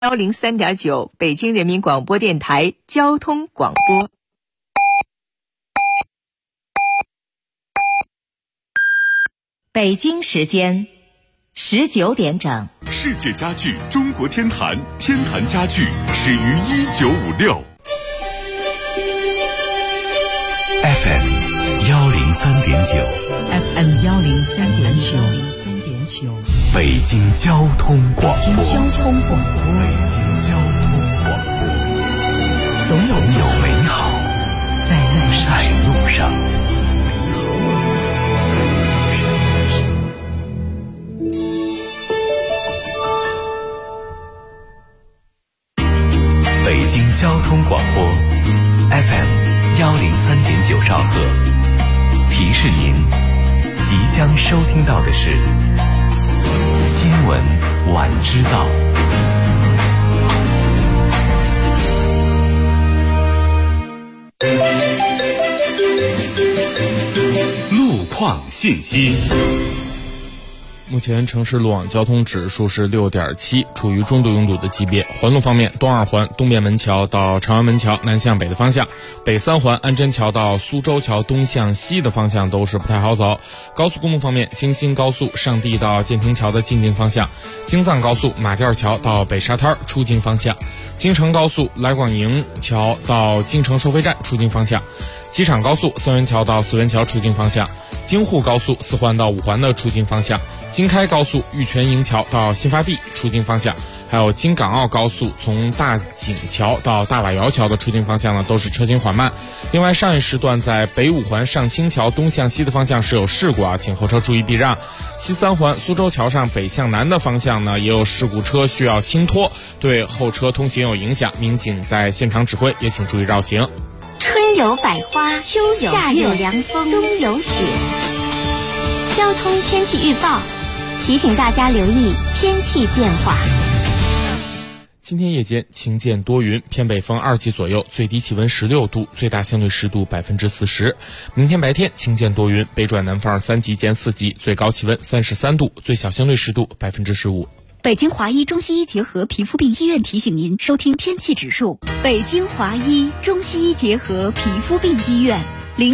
103.9北京人民广播电台交通广播。北京时间19点整。 世界家具中国天坛，天坛家具始于1956。FM 103.9，FM 103.9， 北京交通广播， 北京交通广播，总有美好在路上。北京交通广播 FM 103.9兆赫，提示您即将收听到的是新闻晚知道。路况信息。 目前城市路网交通指数是6.7，处于中度拥堵的级别。环路方面，东二环东便门桥到长安门桥南向北的方向，北三环安贞桥到苏州桥东向西的方向都是不太好走。高速公路方面，京新高速上地到建亭桥的进京方向，京藏高速马甸桥到北沙滩出京方向，京承高速来广营桥到京承收费站出京方向，机场高速三元桥到四元桥出京方向，京沪高速4环到5环的出京方向，京开高速玉泉营桥到新发地出京方向，还有京港澳高速从大井桥到大瓦窑桥的出京方向呢，都是车行缓慢。另外，上一时段在北5环上清桥东向西的方向是有事故啊，请后车注意避让。西3环苏州桥上北向南的方向呢，也有事故车需要轻拖，对后车通行有影响，民警在现场指挥，也请注意绕行。 春有百花，秋有夏有凉风，冬有雪。交通天气预报提醒大家留意天气变化。 今天夜间晴间多云，偏北风2级左右，最低气温16度，最大相对湿度40%。明天白天晴间多云，北转南风3级见4级，最高气温33度，最小相对湿度15%。 北京华医中西医结合皮肤病医院提醒您收听天气指数。北京华医中西医结合皮肤病医院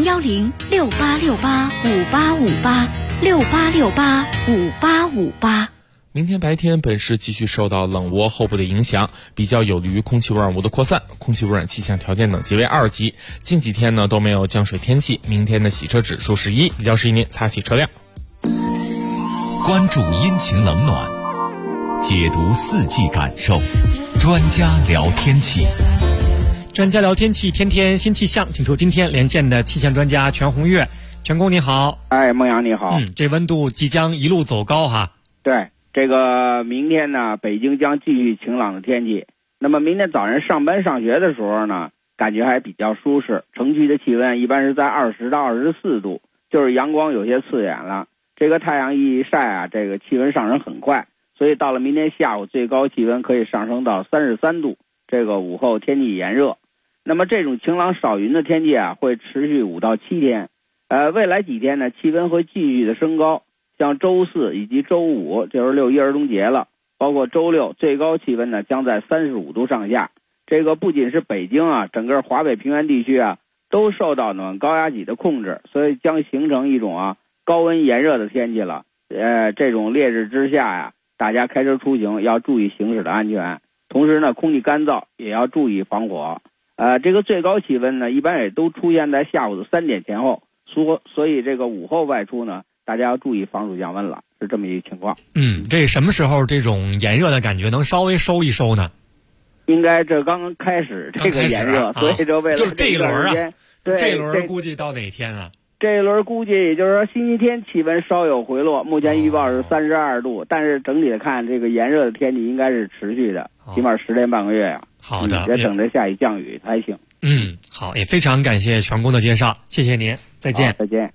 ，01068685858，68685858。 明天白天本市继续受到冷涡后部的影响，比较有利于空气污染物的扩散，空气污染气象条件等级为2级。近几天呢都没有降水天气，明天的洗车指数是1，比较适宜您擦洗车辆。 关注阴晴冷暖，解读4季感受，专家聊天气。 专家聊天气，天天新气象，请出今天连线的气象专家全红月。全工你好。 孟阳你好。 这温度即将一路走高哈。 对，这个明天呢，北京将继续晴朗的天气。那么明天早上上班上学的时候呢，感觉还比较舒适，城区的气温一般是在20到24度，就是阳光有些刺眼了。这个太阳一晒啊，这个气温上升很快，所以到了明天下午最高气温可以上升到33度。这个午后天气炎热。那么这种晴朗少云的天气啊，会持续5到7天。未来几天呢，气温会继续的升高，像周4以及周5，就是6一儿童节了，包括周6，最高气温呢将在35度上下。这个不仅是北京啊，整个华北平原地区啊，都受到暖高压脊的控制，所以将形成一种高温炎热的天气了。这种烈日之下呀，大家开车出行要注意行驶的安全，同时呢，空气干燥也要注意防火。这个最高气温呢，一般也都出现在下午的3点前后，所以这个午后外出呢，大家要注意防暑降温了，是这么一个情况。 这什么时候这种炎热的感觉能稍微收一收呢？ 应该这刚刚开始这个炎热，所以就为了就这一轮啊， 对， 这一轮估计到哪天啊？ 这一轮估计也就是说星期天气温稍有回落，目前预报是32度，但是整体的看，这个炎热的天气应该是持续的，起码10天半个月呀。 好的， 也等着下雨降雨才行。 好，也非常感谢全工的介绍，谢谢您，再见。 再见。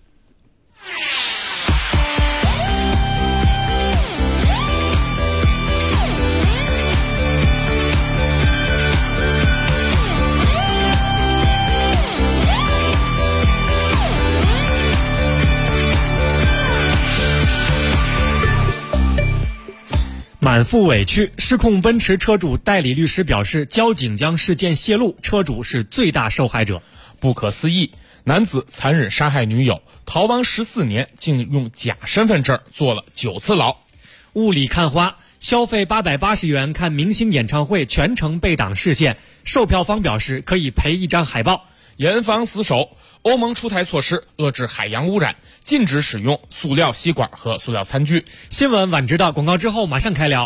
马满腹委屈，失控奔驰车主代理律师表示，交警将事件泄露，车主是最大受害者。 不可思议，男子残忍杀害女友，逃亡14年，竟用假身份证坐了9次牢。 雾里看花，消费880元看明星演唱会全程被挡视线，售票方表示可以赔1张海报。 严防死守，欧盟出台措施遏制海洋污染，禁止使用塑料吸管和塑料餐具。 新闻晚知道，广告之后马上开聊。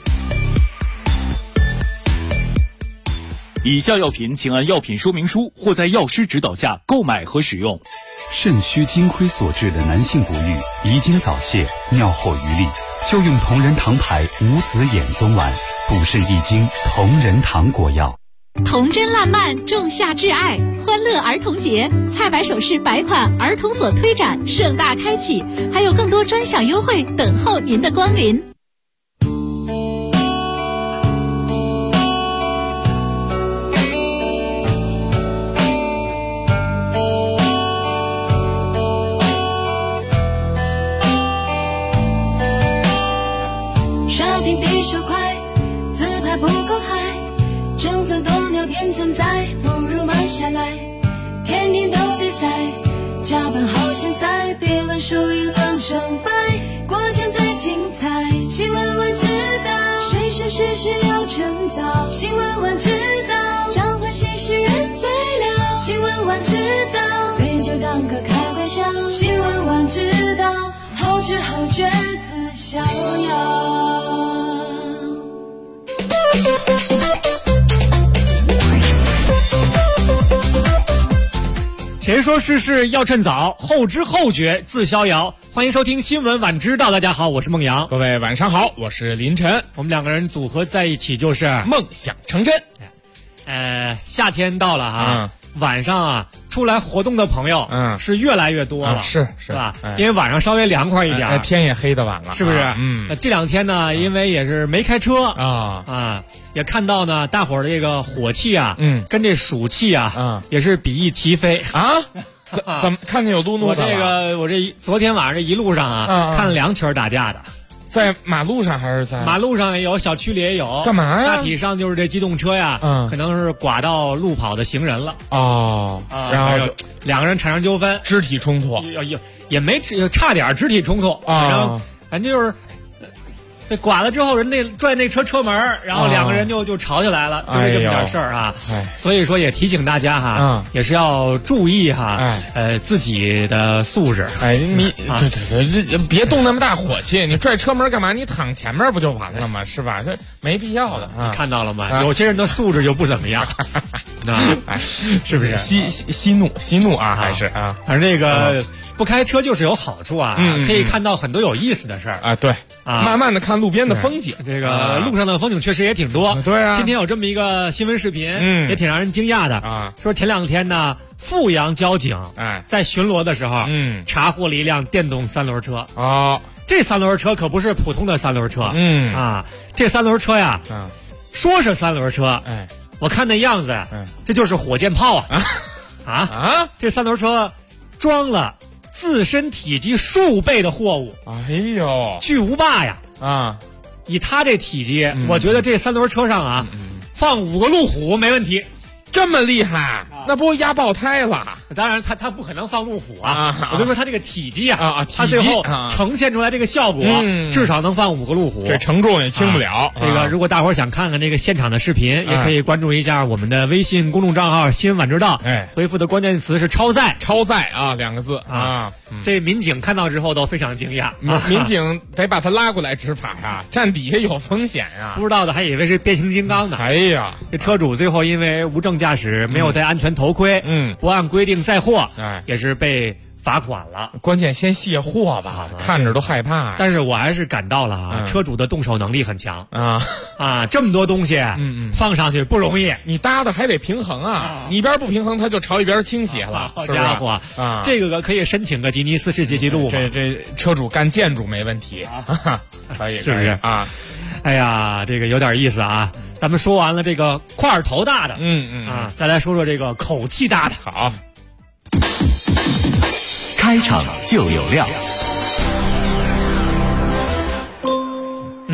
以下药品请按药品说明书或在药师指导下购买和使用。 肾虚金亏所致的男性不育、遗精早泄、尿后余力，就用同仁堂牌无籽眼松丸，补肾益精同仁堂果药。 童真烂漫，仲夏挚爱，欢乐儿童节，菜百首饰百款儿童所推展盛大开启，还有更多专享优惠等候您的光临。 刷屏比手快，自拍不够嗨，争分夺秒变存在，不如慢下来。天天都比赛，加班好现塞，别论输赢论成败，过程最精彩。新闻晚知道，谁是事实要趁早。新闻晚知道，召唤喜事人最了。新闻晚知道，杯酒当歌开玩笑。新闻晚知道，后知后觉自逍遥。 谁说事事要趁早，后知后觉自逍遥。欢迎收听新闻晚知道，大家好，我是孟阳。 各位晚上好，我是林晨。 我们两个人组合在一起就是梦想成真。 夏天到了哈，晚上啊出来活动的朋友是越来越多了， 是吧？因为晚上稍微凉快一点， 天也黑得晚了， 是不是？这两天呢，因为也是没开车也看到呢，大伙儿的这个火气啊，跟这暑气啊，也是比翼齐飞啊。怎么看见有路怒的了？我这昨天晚上这一路上看了2起打架的。 在马路上还是在马路上也有，小区里也有。 干嘛呀？ 大体上就是这机动车呀，可能是刮到路跑的行人了。 然后就两个人产生纠纷， 肢体冲突， 也没差点肢体冲突反正就是被剐了之后，人那拽那车门，然后两个人就吵起来了，就是这么点事儿啊。所以说也提醒大家哈，也是要注意哈，自己的素质。 你对，别动那么大火气，你拽车门干嘛？你躺前面不就完了吗？是吧？这没必要的啊。 看到了吗？有些人的素质就不怎么样，是不是？ 息怒啊，还是啊？ 反正这个。不开车就是有好处啊，可以看到很多有意思的事儿啊。对慢慢的看路边的风景， 这个路上的风景确实也挺多。 对啊， 今天有这么一个新闻视频，也挺让人惊讶的啊。说前2天呢，阜阳交警在巡逻的时候，查获了一辆电动3轮车。这3轮车可不是普通的3轮车，这3轮车呀，说是3轮车，我看那样子，这就是火箭炮这3轮车装了自身体积数倍的货物，巨无霸呀！以他这体积，我觉得这3轮车上放5个路虎没问题。 这么厉害，那不压爆胎了？ 当然，他不可能放路虎我就说他这个体积他最后呈现出来这个效果，至少能放5个路虎， 这承重也轻不了。 这个如果大伙儿想看看这个现场的视频，也可以关注一下我们的微信公众账号“新闻晚知道”，回复的关键词是“超载”， 2个字这民警看到之后都非常惊讶， 民警得把他拉过来执法呀，站底下有风险呀。 不知道的还以为是变形金刚呢。这车主最后因为无证驾驶，没有戴安全头盔，不按规定载货，也是被罚款了。 关键先卸货吧，看着都害怕。 但是我还是感到了车主的动手能力很强这么多东西放上去不容易， 你搭的还得平衡你一边不平衡，他就朝一边倾斜了。 好家伙这个可以申请个吉尼斯世界纪录。 这车主干建筑没问题可以， 是不是哎呀，这个有点意思啊。咱们说完了这个块头大的，再来说说这个口气大的。 好， 开场就有料。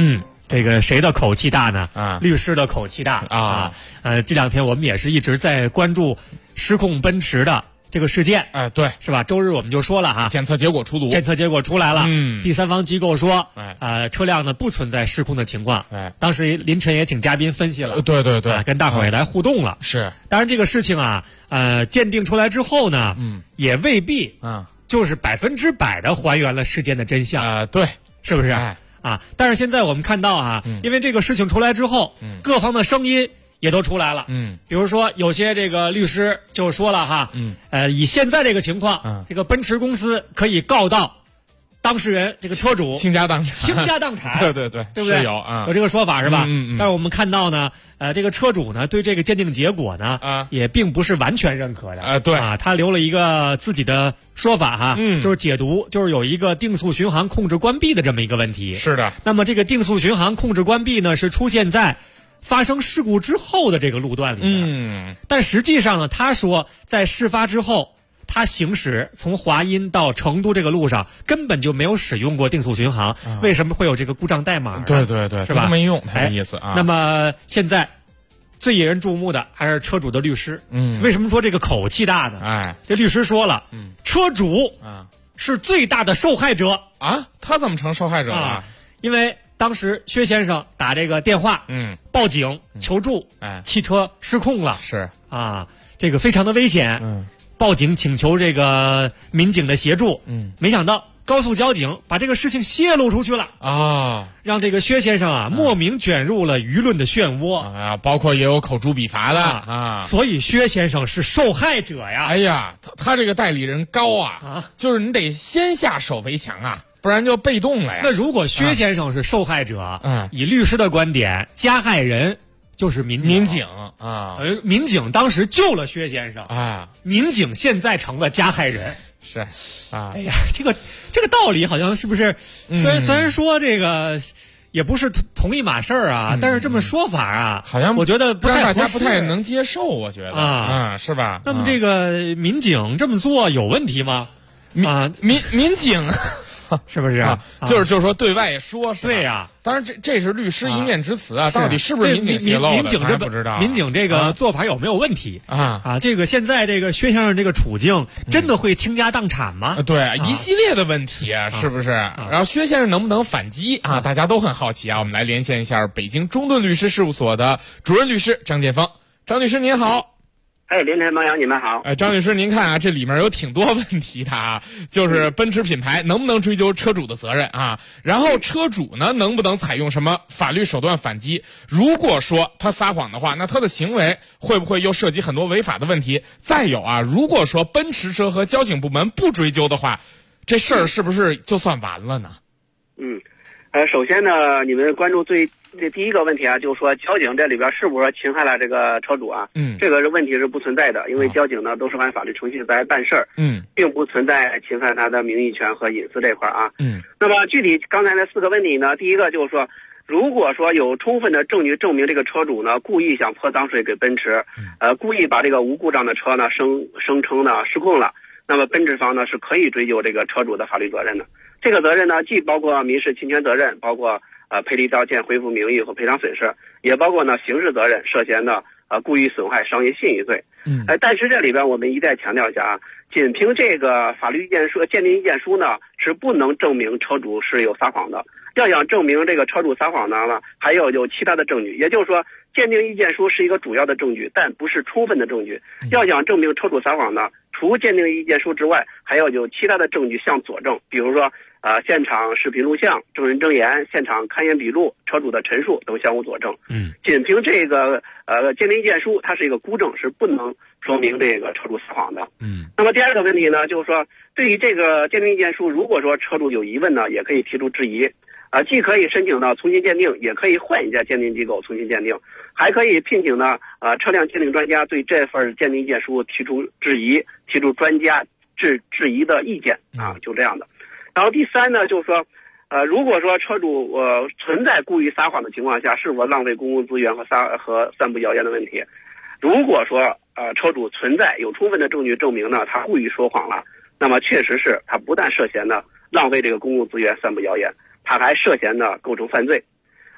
这个谁的口气大呢？律师的口气大啊！这2天我们也是一直在关注失控奔驰的这个事件。 对， 是吧？周日我们就说了哈， 检测结果出炉， 检测结果出来了。第三方机构说，车辆呢不存在失控的情况。当时凌晨也请嘉宾分析了。 对， 跟大伙儿也来互动了。 是， 当然这个事情啊，鉴定出来之后呢，也未必就是100%的还原了事件的真相。 对， 是不是？但是现在我们看到啊，因为这个事情出来之后，各方的声音也都出来了。比如说有些这个律师就说了哈，以现在这个情况，这个奔驰公司可以告到当事人这个车主倾家荡产。 对， 对不对？有这个说法是吧？但是我们看到呢，这个车主呢对这个鉴定结果呢，也并不是完全认可的。 对他留了一个自己的说法哈，就是解读，就是有一个定速巡航控制关闭的这么一个问题。 是的。 那么这个定速巡航控制关闭呢，是出现在发生事故之后的这个路段里面。但实际上呢，他说在事发之后，他行驶从华阴到成都这个路上根本就没有使用过定速巡航，为什么会有这个故障代码呢？ 对， 是吧？ 没用，他的意思啊。 那么现在最引人注目的还是车主的律师。为什么说这个口气大呢？这律师说了，车主是最大的受害者啊。他怎么成受害者了？ 因为当时薛先生打这个电话，报警求助，汽车失控了， 是这个非常的危险，报警请求这个民警的协助，没想到高速交警把这个事情泄露出去了让这个薛先生莫名卷入了舆论的漩涡包括也有口诛笔伐的所以薛先生是受害者呀。 哎呀，他这个代理人高就是你得先下手为强不然就被动了呀。 那如果薛先生是受害者，以律师的观点，加害人就是民警民警当时救了薛先生民警现在成了加害人。 是哎呀，这个道理好像是不是？虽然说这个也不是同一码事儿但是这么说法好像我觉得大家不太能接受，我觉得是吧？ 那么这个民警这么做有问题吗？ 民警。 是不是就是说对外说是吧？ 对呀， 当然这是律师一面之词到底是不是民警泄露的？ 民警这不知道， 民警这个做法有没有问题这个现在这个薛先生这个处境真的会倾家荡产吗？ 对一系列的问题是不是？然后薛先生能不能反击大家都很好奇我们来连线一下北京中盾律师事务所的主任律师张建峰。张律师您好。 凌晨猫阳，你们好。 张律师，您看这里面有挺多问题的就是奔驰品牌能不能追究车主的责任然后车主呢能不能采用什么法律手段反击？如果说他撒谎的话，那他的行为会不会又涉及很多违法的问题？再有如果说奔驰车和交警部门不追究的话，这事儿是不是就算完了呢？ 首先呢，你们关注这第一个问题就是说交警这里边是不是侵害了这个车主这个问题是不存在的，因为交警呢都是按法律程序在办事儿并不存在侵犯他的名誉权和隐私这块那么具体刚才那4个问题呢，第一个就是说，如果说有充分的证据证明这个车主呢故意想泼脏水给奔驰故意把这个无故障的车呢声称呢失控了，那么奔驰方呢是可以追究这个车主的法律责任的。这个责任呢既包括民事侵权责任，包括赔礼道歉、恢复名誉和赔偿损失，也包括呢刑事责任，涉嫌的故意损害商业信誉罪。但是这里边我们一再强调一下仅凭这个法律意见书、鉴定意见书呢是不能证明车主是有撒谎的。要想证明这个车主撒谎呢，还要有其他的证据，也就是说鉴定意见书是一个主要的证据，但不是充分的证据。要想证明车主撒谎呢，除鉴定意见书之外，还要有其他的证据相佐证，比如说现场视频录像、证人证言、现场勘验笔录、车主的陈述等相互佐证。仅凭这个鉴定意见书，它是一个孤证，是不能说明这个车主撒谎的。那么第二个问题呢，就是说对于这个鉴定意见书，如果说车主有疑问呢，也可以提出质疑。既可以申请呢重新鉴定，也可以换一家鉴定机构重新鉴定，还可以聘请呢车辆鉴定专家对这份鉴定意见书提出质疑，提出专家质疑的意见就这样的。然后第三呢，就是说如果说车主存在故意撒谎的情况下，是否浪费公共资源和散布谣言的问题。如果说车主存在有充分的证据证明呢他故意说谎了，那么确实是他不但涉嫌呢浪费这个公共资源、散布谣言，他还涉嫌呢构成犯罪。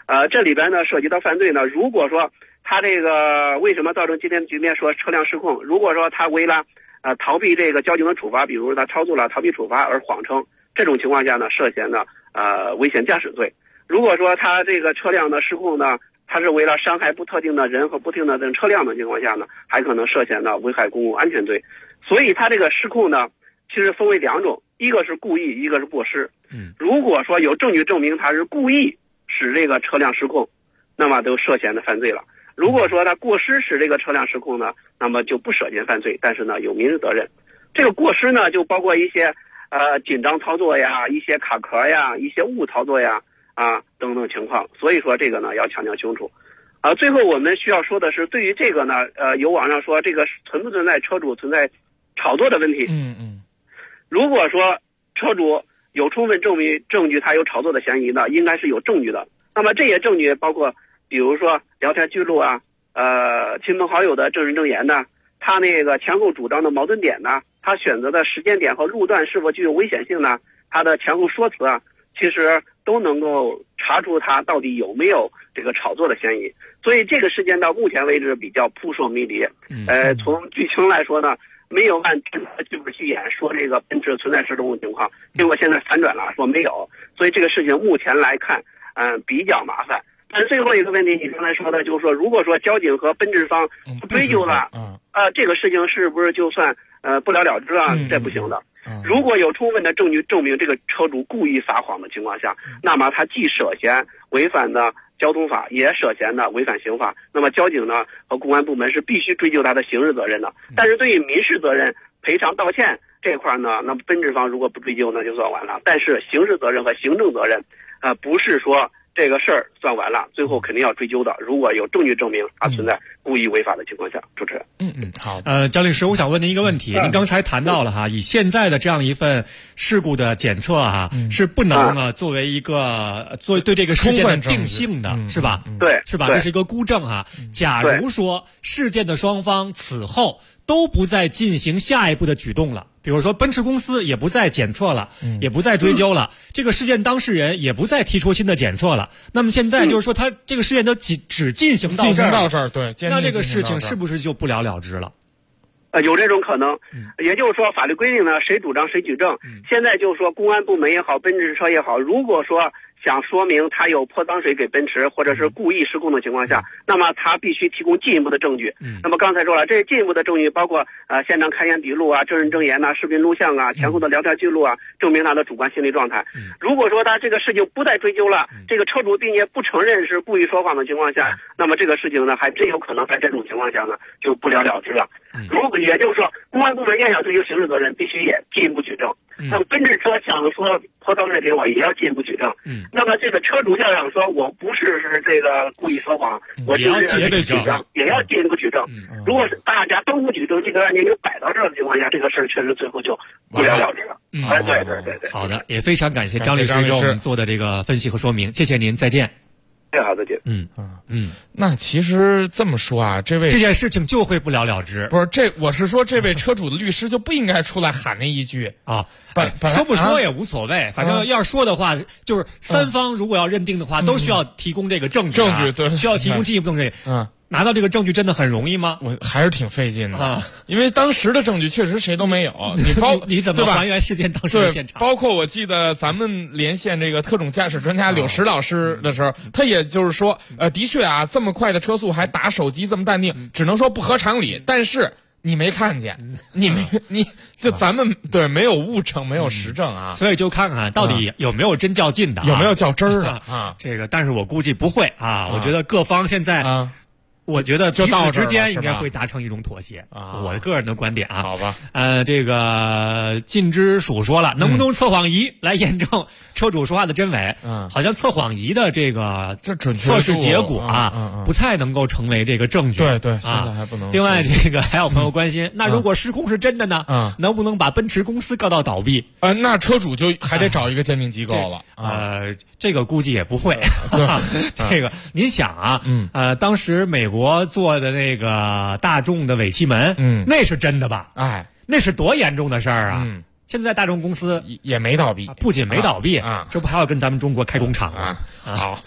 这里边呢涉及到犯罪呢，如果说他这个为什么造成今天的局面说车辆失控？如果说他为了逃避这个交警的处罚，比如他超速了逃避处罚而谎称，这种情况下呢涉嫌呢危险驾驶罪。如果说他这个车辆的失控呢，他是为了伤害不特定的人和不特定的车辆的情况下呢，还可能涉嫌呢危害公共安全罪。所以他这个失控呢，其实分为2种，一个是故意，一个是过失。如果说有证据证明他是故意使这个车辆失控，那么都涉嫌的犯罪了。如果说他过失使这个车辆失控呢，那么就不涉嫌犯罪，但是呢有民事责任。这个过失呢就包括一些紧张操作呀，一些卡壳呀，一些误操作呀等等情况。所以说这个呢要强调清楚。最后我们需要说的是，对于这个呢有网上说这个存不存在车主存在炒作的问题。如果说车主有充分证据他有炒作的嫌疑呢，应该是有证据的。那么这些证据包括比如说聊天记录啊，亲朋好友的证人证言呢，他那个前后主张的矛盾点呢，他选择的时间点和路段是否具有危险性呢，他的前后说辞啊，其实都能够查出他到底有没有这个炒作的嫌疑。所以这个事件到目前为止比较扑朔迷离。从剧情来说呢，没有按真的剧本去演，说这个奔驰存在失控情况，结果现在反转了，说没有。所以这个事情目前来看，比较麻烦。但最后一个问题，你刚才说的就是说，如果说交警和奔驰方不追究了，这个事情是不是就算不了了之啊？这不行的。如果有充分的证据证明这个车主故意撒谎的情况下，那么他既涉嫌违反的交通法，也涉嫌的违反刑法。那么交警呢和公安部门是必须追究他的刑事责任的。但是对于民事责任、赔偿道歉这块呢，那么奔驰方如果不追究，那就算完了。但是刑事责任和行政责任，不是说这个事儿算完了，最后肯定要追究的。如果有证据证明他存在故意违法的情况下，主持人。 好。张律师，我想问您一个问题，您刚才谈到了哈，以现在的这样一份事故的检测哈，是不能作为一个对这个事件的定性的，是吧？ 对， 是吧？这是一个孤证哈。假如说事件的双方此后都不再进行下一步的举动了，比如说奔驰公司也不再检测了，也不再追究了，这个事件当事人也不再提出新的检测了，那么现在就是说他这个事件都只进行到这儿， 对， 那这个事情是不是就不了了之了？ 有这种可能。也就是说法律规定呢，谁主张谁举证。现在就是说公安部门也好，奔驰车也好，如果说想说明他有泼脏水给奔驰，或者是故意失控的情况下，那么他必须提供进一步的证据。那么刚才说了，这些进一步的证据包括现场勘验笔录啊、证人证言呐、视频录像啊、前后的聊天记录啊，证明他的主观心理状态。如果说他这个事情不再追究了，这个车主并且不承认是故意说谎的情况下，那么这个事情呢，还真有可能在这种情况下呢就不了了之了。如果也就是说公安部门要想追究刑事责任，必须也进一步举证。那么奔驰车想说泼脏水给我，也要进一步举证。那么这个车主要想说我不是这个故意说谎，我就是举证，也要进一步举证。如果是大家都不举证，这个案件就摆到这儿的情况下，这个事儿确实最后就不了了之了。对。 好的，也非常感谢张律师给我们做的这个分析和说明，谢谢您，再见。 好的，姐。 那其实这么说啊，这件事情就会不了了之。 不是我是说，这位车主的律师就不应该出来喊那一句啊， 说不说也无所谓，反正要说的话，就是三方如果要认定的话，都需要提供这个证据， 对， 需要提供进一步证据。拿到这个证据真的很容易吗？ 我还是挺费劲的因为当时的证据确实谁都没有。 你怎么还原事件当时的现场？ 包括我记得咱们连线这个特种驾驶专家柳石老师的时候，他也就是说，的确啊，这么快的车速还打手机这么淡定，只能说不合常理。但是你没看见，你就咱们没有物证，没有实证啊， 所以就看看到底有没有真较劲的， 有没有较真儿的啊？ 这个，但是我估计不会啊。我觉得各方现在我觉得彼此之间应该会达成一种妥协啊，我的个人的观点啊。 好吧， 这个禁之署说了，能不能测谎仪来验证车主说话的真伪？好像测谎仪的这测试结果不太能够成为这个证据。 对，现在还不能。 另外，这个还有朋友关心，那如果失控是真的呢？能不能把奔驰公司告到倒闭？ 那车主就还得找一个鉴定机构了。 这个估计也不会。这个您想啊，当时美国做的那个大众的尾气门，那是真的吧？那是多严重的事儿啊！现在大众公司也没倒闭， 不仅没倒闭这不还要跟咱们中国开工厂吗？ 好。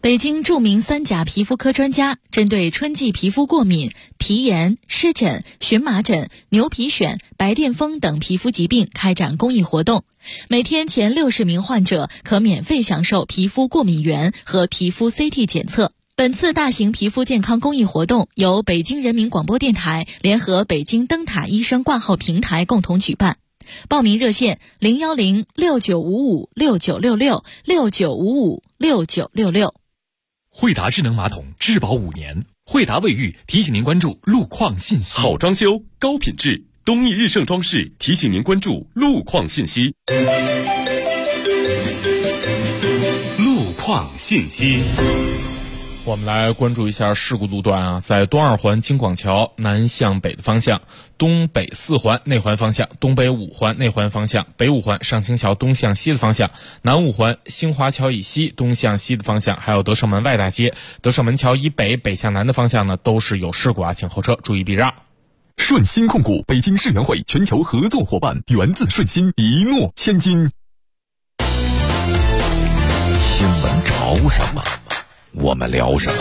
北京著名3甲皮肤科专家针对春季皮肤过敏、皮炎、湿疹、荨麻疹、牛皮癣、白癜风等皮肤疾病开展公益活动，每天前60名患者可免费享受皮肤过敏原和皮肤 CT 检测。本次大型皮肤健康公益活动由北京人民广播电台联合北京灯塔医生挂号平台共同举办。报名热线010-6955-6966，6955-6966。 惠达智能马桶质保5年，惠达卫浴提醒您关注路况信息。 好装修，高品质，东益日盛装饰提醒您关注路况信息。 路况信息。 我们来关注一下事故路段啊，在东二环京广桥南向北的方向，东北4环内环方向，东北5环内环方向，北5环上清桥东向西的方向，南5环新华桥以西东向西的方向，还有德胜门外大街、德胜门桥以北北向南的方向呢，都是有事故啊，请后车注意避让。 顺鑫控股北京世园会全球合作伙伴，源自顺鑫，一诺千金。 新闻潮什么？我们聊什么？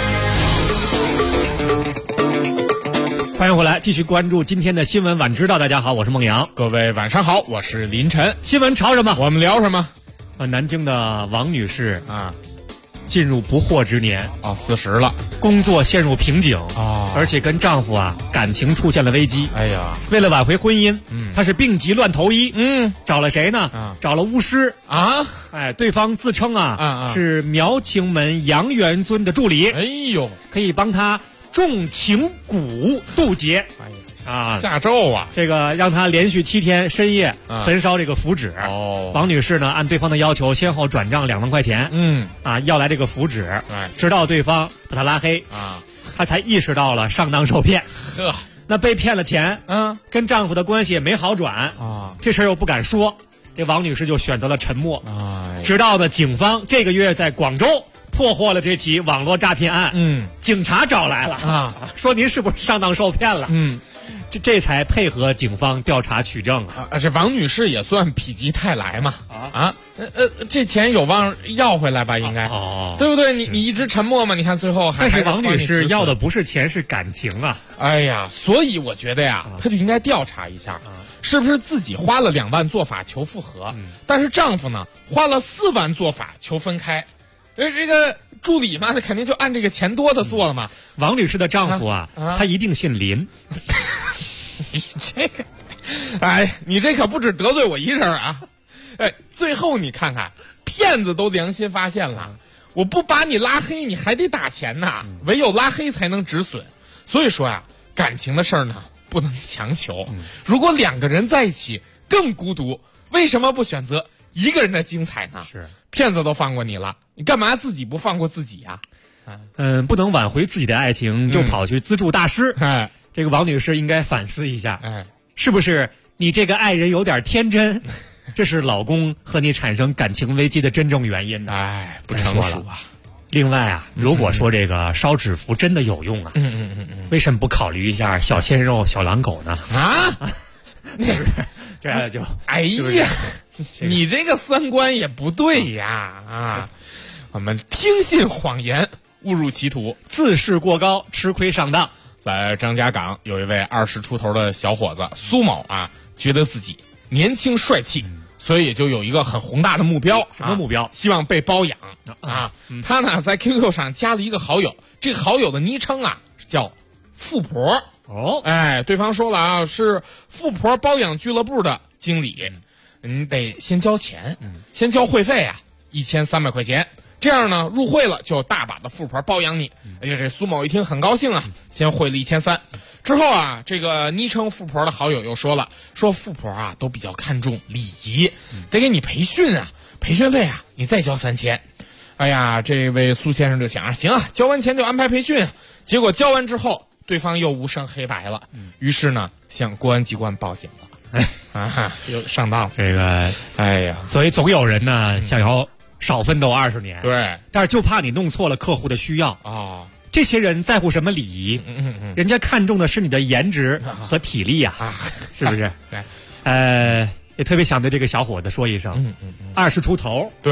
欢迎回来，继续关注今天的新闻晚知道。大家好，我是孟阳。 各位晚上好，我是林晨。 新闻潮什么？ 我们聊什么？ 南京的王女士啊，进入不惑之年啊，40了， 工作陷入瓶颈啊，而且跟丈夫啊感情出现了危机。 哎呀， 为了挽回婚姻，她是病急乱投医，找了谁呢？找了巫师啊。哎，对方自称是苗情门杨元尊的助理。 哎呦， 可以帮他重情蛊渡劫。 哎呀，下咒啊！ 这个让他连续7天深夜焚烧这个符纸。王女士呢，按对方的要求，先后转账2万块钱。要来这个符纸，直到对方把他拉黑她才意识到了上当受骗。那被骗了钱，跟丈夫的关系也没好转这事儿又不敢说。这王女士就选择了沉默，直到呢警方这个月在广州破获了这起网络诈骗案，警察找来了说您是不是上当受骗了？这才配合警方调查取证这王女士也算否极泰来嘛这钱有望要回来吧？应该对不对？你一直沉默嘛？你看最后还但是王女士要的不是钱，是感情啊！ 哎呀，所以我觉得呀，她就应该调查一下，是不是自己花了2万做法求复合，但是丈夫呢花了4万做法求分开。这个助理嘛，他肯定就按这个钱多的做了嘛。 王女士的丈夫他一定姓林。 你这个，哎，你这可不止得罪我一人啊！哎，最后你看看，骗子都良心发现了，我不把你拉黑，你还得打钱呐，唯有拉黑才能止损。所以说呀，感情的事儿呢，不能强求。如果2个人在一起更孤独，为什么不选择1个人的精彩呢？ 是， 骗子都放过你了，你干嘛自己不放过自己呀？ 不能挽回自己的爱情，就跑去资助大师。这个王女士应该反思一下，是不是你这个爱人有点天真？这是老公和你产生感情危机的真正原因呢？ 不成熟啊！ 另外如果说这个烧纸符真的有用为什么不考虑一下小鲜肉、小狼狗呢？是不是？这就哎呀，你这个3观也不对呀！我们听信谎言，误入歧途， 自视过高，吃亏上当。 在张家港有一位20出头的小伙子苏某觉得自己年轻帅气，所以就有一个很宏大的目标。 什么目标？ 希望被包养他呢在 QQ 上加了一个好友，这个好友的昵称叫富婆。对方说了是富婆包养俱乐部的经理，你得先交钱，先交会费1300块钱。这样呢，入会了就有大把的富婆包养你。哎呀，这苏某一听很高兴先汇了1300。之后这个昵称富婆的好友又说了，说富婆都比较看重礼仪，得给你培训培训费你再交3000。哎呀，这位苏先生就想行交完钱就安排培训。结果交完之后，对方又无声黑白了，于是呢，向公安机关报警了。又上当了。 这个， 哎呀， 所以总有人呢想要少奋斗20年， 对， 但是就怕你弄错了客户的需要这些人在乎什么礼仪？人家看重的是你的颜值和体力是不是？ 对， 也特别想对这个小伙子说一声，20出头， 对，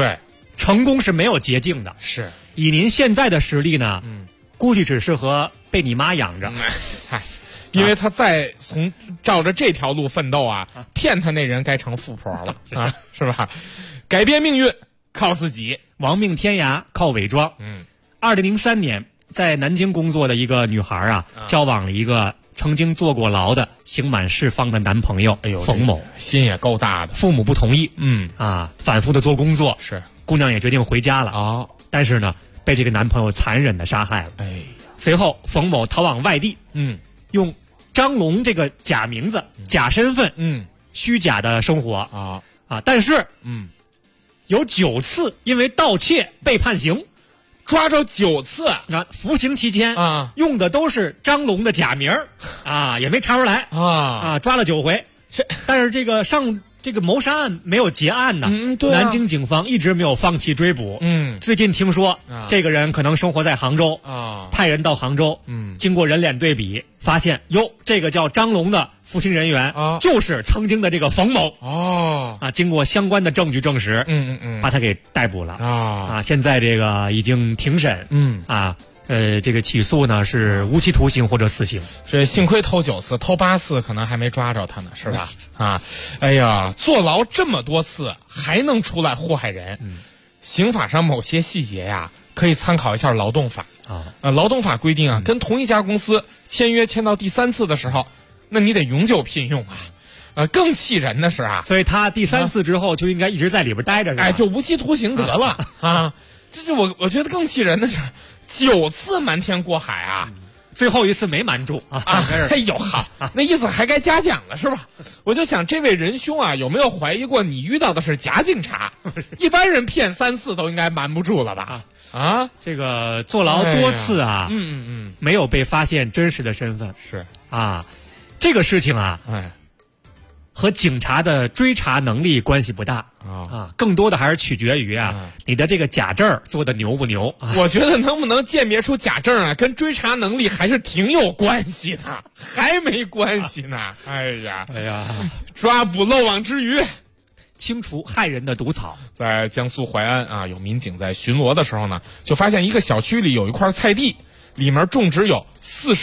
成功是没有捷径的。 是， 以您现在的实力呢，估计只适合被你妈养着。 因为他再照着这条路奋斗啊，骗他那人该成富婆了啊，是吧？改变命运靠自己， 亡命天涯靠伪装。2003年，在南京工作的一个女孩啊，交往了一个曾经坐过牢的刑满释放的男朋友，冯某， 心也够大的。 父母不同意，反复的做工作， 是姑娘也决定回家了但是呢，被这个男朋友残忍的杀害了。随后冯某逃往外地，用张龙这个假名字、假身份，虚假的生活但是有9次因为盗窃被判刑。 抓着9次服刑期间用的都是张龙的假名也没查出来抓了9回。但是这个谋杀案没有结案呢，南京警方一直没有放弃追捕。最近听说这个人可能生活在杭州派人到杭州，经过人脸对比，发现这个叫张龙的服刑人员就是曾经的这个冯某经过相关的证据证实，把他给逮捕了现在这个已经庭审，这个起诉呢是无期徒刑或者死刑。 这幸亏偷9次，偷8次可能还没抓着他呢，是吧？哎呀，坐牢这么多次还能出来祸害人，刑法上某些细节呀，可以参考一下劳动法劳动法规定跟同一家公司签约签到第3次的时候，那你得永久聘用更气人的是所以他第3次之后就应该一直在里边待着， 就无期徒刑得了这是我觉得更气人的是9次瞒天过海最后一次没瞒住哎呦好，那意思还该嘉奖了是吧？我就想这位仁兄有没有怀疑过你遇到的是假警察？一般人骗3次都应该瞒不住了吧？ 这个坐牢多次没有被发现真实的身份是这个事情和警察的追查能力关系不大更多的还是取决于你的这个假证做的牛不牛我觉得能不能鉴别出假证跟追查能力还是挺有关系的，还没关系呢。哎呀，抓捕漏网之鱼， 清除害人的毒草。 在江苏淮安有民警在巡逻的时候呢，就发现一个小区里有一块菜地，里面种植有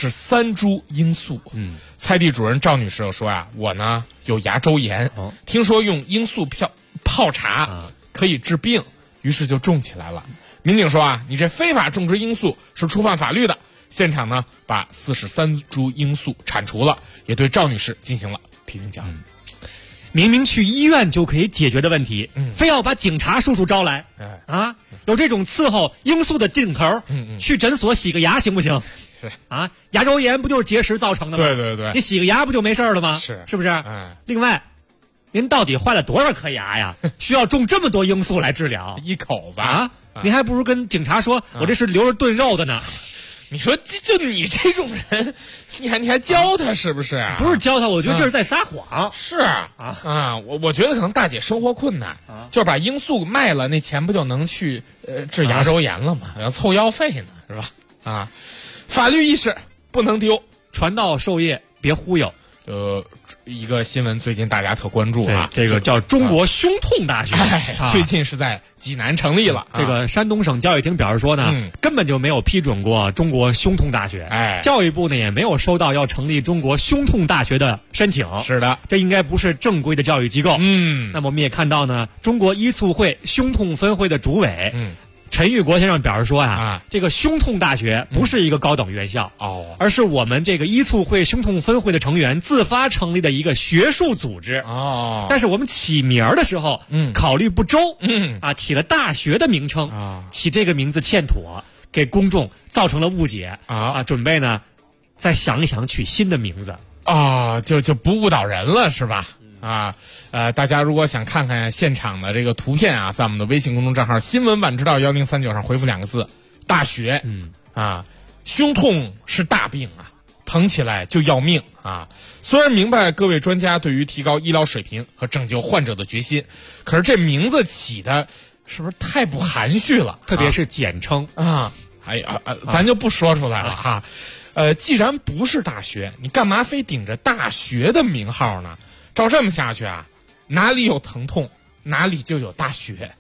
43株罂粟。菜地主人赵女士又说我呢有牙周炎，听说用罂粟泡茶可以治病，于是就种起来了。民警说你这非法种植罂粟是触犯法律的。现场呢把43株罂粟铲除了，也对赵女士进行了批评教育。 明明去医院就可以解决的问题，非要把警察叔叔招来有这种伺候罂粟的劲头，去诊所洗个牙行不行？ 是牙周炎不就是结石造成的吗？ 对， 你洗个牙不就没事了吗？ 是不是？另外，您到底坏了多少颗牙呀？需要种这么多罂粟来治疗？ 一口吧您还不如跟警察说，我这是留着炖肉的呢。 你说就你这种人，你还教他是不是？ 不是教他，我觉得这是在撒谎。 是我觉得可能大姐生活困难，就是把罂粟卖了，那钱不就能去治牙周炎了吗？要凑药费呢，是吧？法律意识不能丢， 传道授业别忽悠。 一个新闻最近大家特关注这个叫中国胸痛大学， 最近是在济南成立了。 这个山东省教育厅表示说呢，根本就没有批准过中国胸痛大学。教育部呢也没有收到要成立中国胸痛大学的申请。 是的， 这应该不是正规的教育机构。那么我们也看到呢，中国医促会胸痛分会的主委陈玉国先生表示说这个胸痛大学不是一个高等院校而是我们这个医促会胸痛分会的成员自发成立的一个学术组织但是我们起名的时候考虑不周起了大学的名称起这个名字欠妥，给公众造成了误解准备呢再想一想取新的名字就不误导人了是吧？大家如果想看看现场的这个图片在我们的微信公众账号新闻晚知道1039上回复2个字大学胸痛是大病疼起来就要命虽然明白各位专家对于提高医疗水平和拯救患者的决心，可是这名字起的是不是太不含蓄了？ 特别是简称咱就不说出来了既然不是大学，你干嘛非顶着大学的名号呢？照这么下去哪里有疼痛哪里就有大学。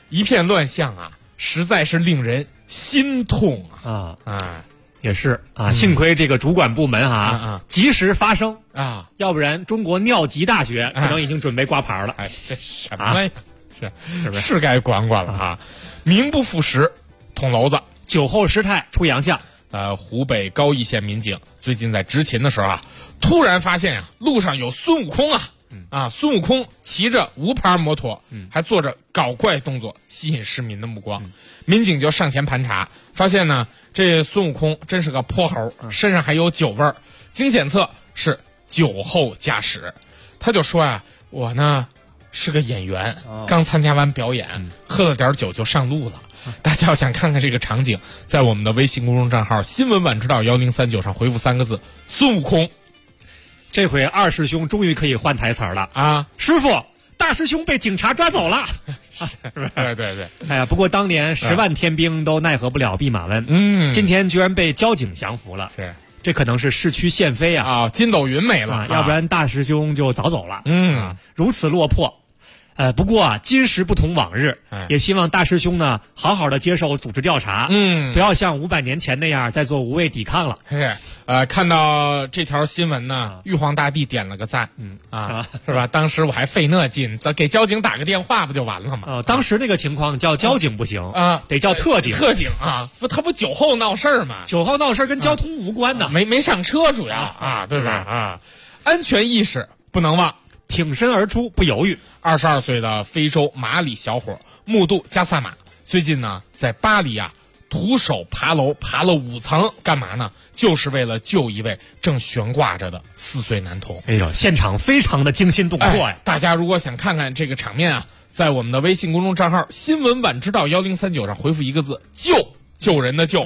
一片乱象啊，实在是令人心痛啊！ 也是啊，幸亏这个主管部门及时发声啊， 要不然中国尿急大学可能已经准备挂牌了。 这什么呀？是该管管了啊！名不副实，捅娄子， 酒后失态出洋相。 湖北高邑县民警最近在执勤的时候啊，突然发现路上有孙悟空孙悟空骑着无牌摩托，还做着搞怪动作，吸引市民的目光。民警就上前盘查，发现呢，这孙悟空真是个泼猴，身上还有酒味儿。经检测是酒后驾驶。他就说我呢是个演员，刚参加完表演，喝了点酒就上路了。大家要想看看这个场景，在我们的微信公众账号新闻晚知道1039上回复3个字孙悟空。 这回二师兄终于可以换台词了啊！师傅，大师兄被警察抓走了。 对， 哎呀，不过当年10万天兵都奈何不了弼马温，今天居然被交警降服了。 是， 这可能是市区限飞筋斗云没了， 要不然大师兄就早走了。如此落魄。不过今时不同往日，也希望大师兄呢好好的接受组织调查，不要像500年前那样再做无谓抵抗了。 是，看到这条新闻呢，玉皇大帝点了个赞，是吧？当时我还费那劲，给交警打个电话不就完了吗？ 当时那个情况叫交警不行得叫特警。 特警他不酒后闹事儿吗？ 酒后闹事儿跟交通无关呢， 没上车主要对吧？安全意识不能忘。 挺身而出，不犹豫。 22岁的非洲马里小伙穆杜加萨马，最近呢在巴黎徒手爬楼，爬了5层，干嘛呢？就是为了救一位正悬挂着的4岁男童。 哎呦，现场非常的惊心动魄呀！ 大家如果想看看这个场面在我们的微信公众账号新闻晚知道1039上回复1个字救人的救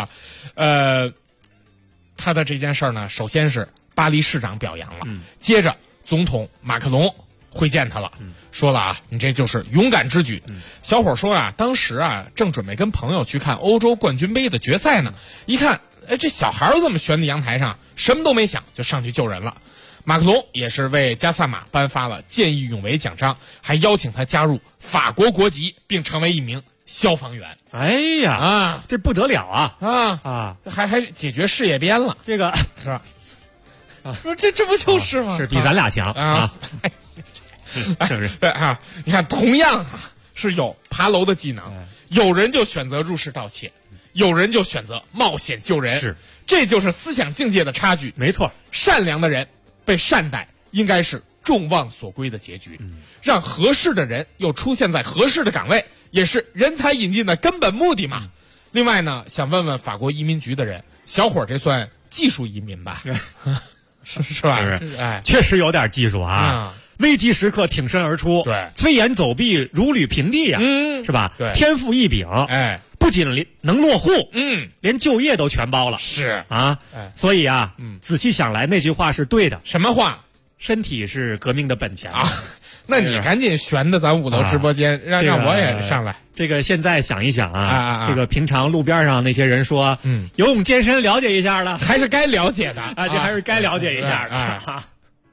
他的这件事呢，首先是巴黎市长表扬了，接着总统马克龙会见他了，说了你这就是勇敢之举。小伙说当时正准备跟朋友去看欧洲冠军杯的决赛呢，一看这小孩怎么悬在阳台上，什么都没想就上去救人了。马克龙也是为加萨马颁发了见义勇为奖章，还邀请他加入法国国籍，并成为一名消防员。 哎呀这不得了还解决事业编了， 这个是吧？说这不就是吗？ 是比咱俩强是不是？对你看，同样是有爬楼的技能，有人就选择入室盗窃，有人就选择冒险救人， 是， 这就是思想境界的差距。 没错， 善良的人被善待，应该是众望所归的结局。让合适的人又出现在合适的岗位，也是人才引进的根本目的嘛。另外呢，想问问法国移民局的人，小伙这算技术移民吧？是吧？ 确实有点技术危急时刻挺身而出， 对， 飞檐走壁如履平地是吧？ 对， 天赋异禀，不仅能落户，连就业都全包了， 是所以仔细想来，那句话是对的。 什么话？ 身体是革命的本钱那你赶紧悬的咱5楼直播间，让我也上来。 这个现在想一想这个平常路边上那些人说，游泳健身了解一下了， 还是该了解的这还是该了解一下的。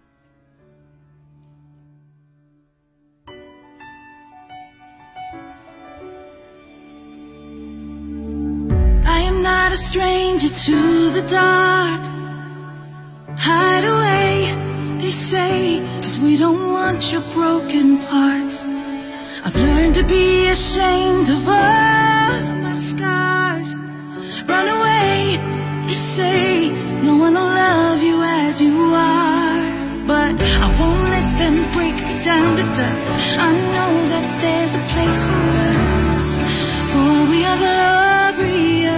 I am not a stranger to the dark. Hide away, they say, 'cause we don't want your broken parts. I've learned to be ashamed of all my scars. Run away, they say, no one will love you as you are. But I won't let them break me down to dust. I know that there's a place for us, for we are glorious.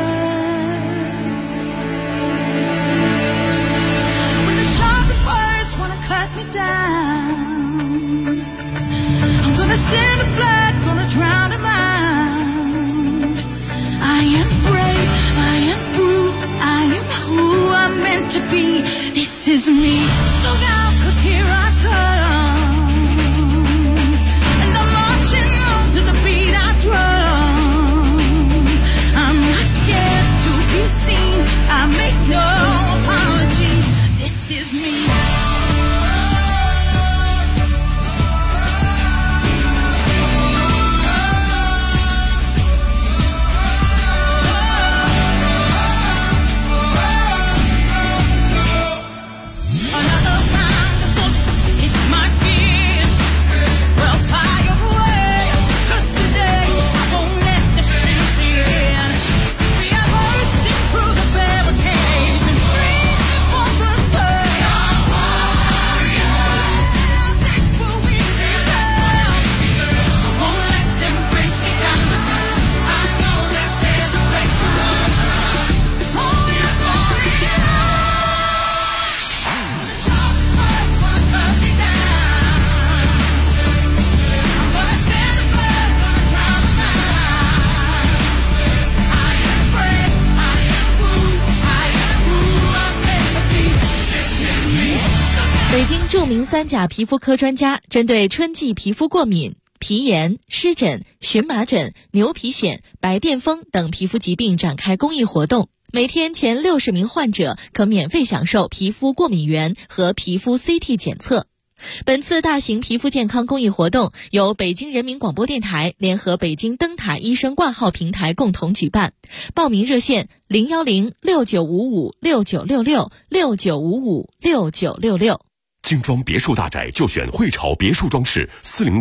When the sharpest words wanna cut me down, I'm gonna send the blood, gonna drown them out. I am brave, I am bruised, I am who I'm meant to be. This is me. Look out, 'cause here I come, and I'm marching on to the beat I drum. I'm not scared to be seen, I make no apologies. This is me. 北京著名3甲皮肤科专家针对春季皮肤过敏、皮炎、湿疹、荨麻疹、牛皮癣、白癜风等皮肤疾病展开公益活动。每天前60名患者可免费享受皮肤过敏原和皮肤 CT 检测。本次大型皮肤健康公益活动由北京人民广播电台联合北京灯塔医生挂号平台共同举办。报名热线010-6955-6966，6955-6966。 精装别墅大宅就选汇潮别墅装饰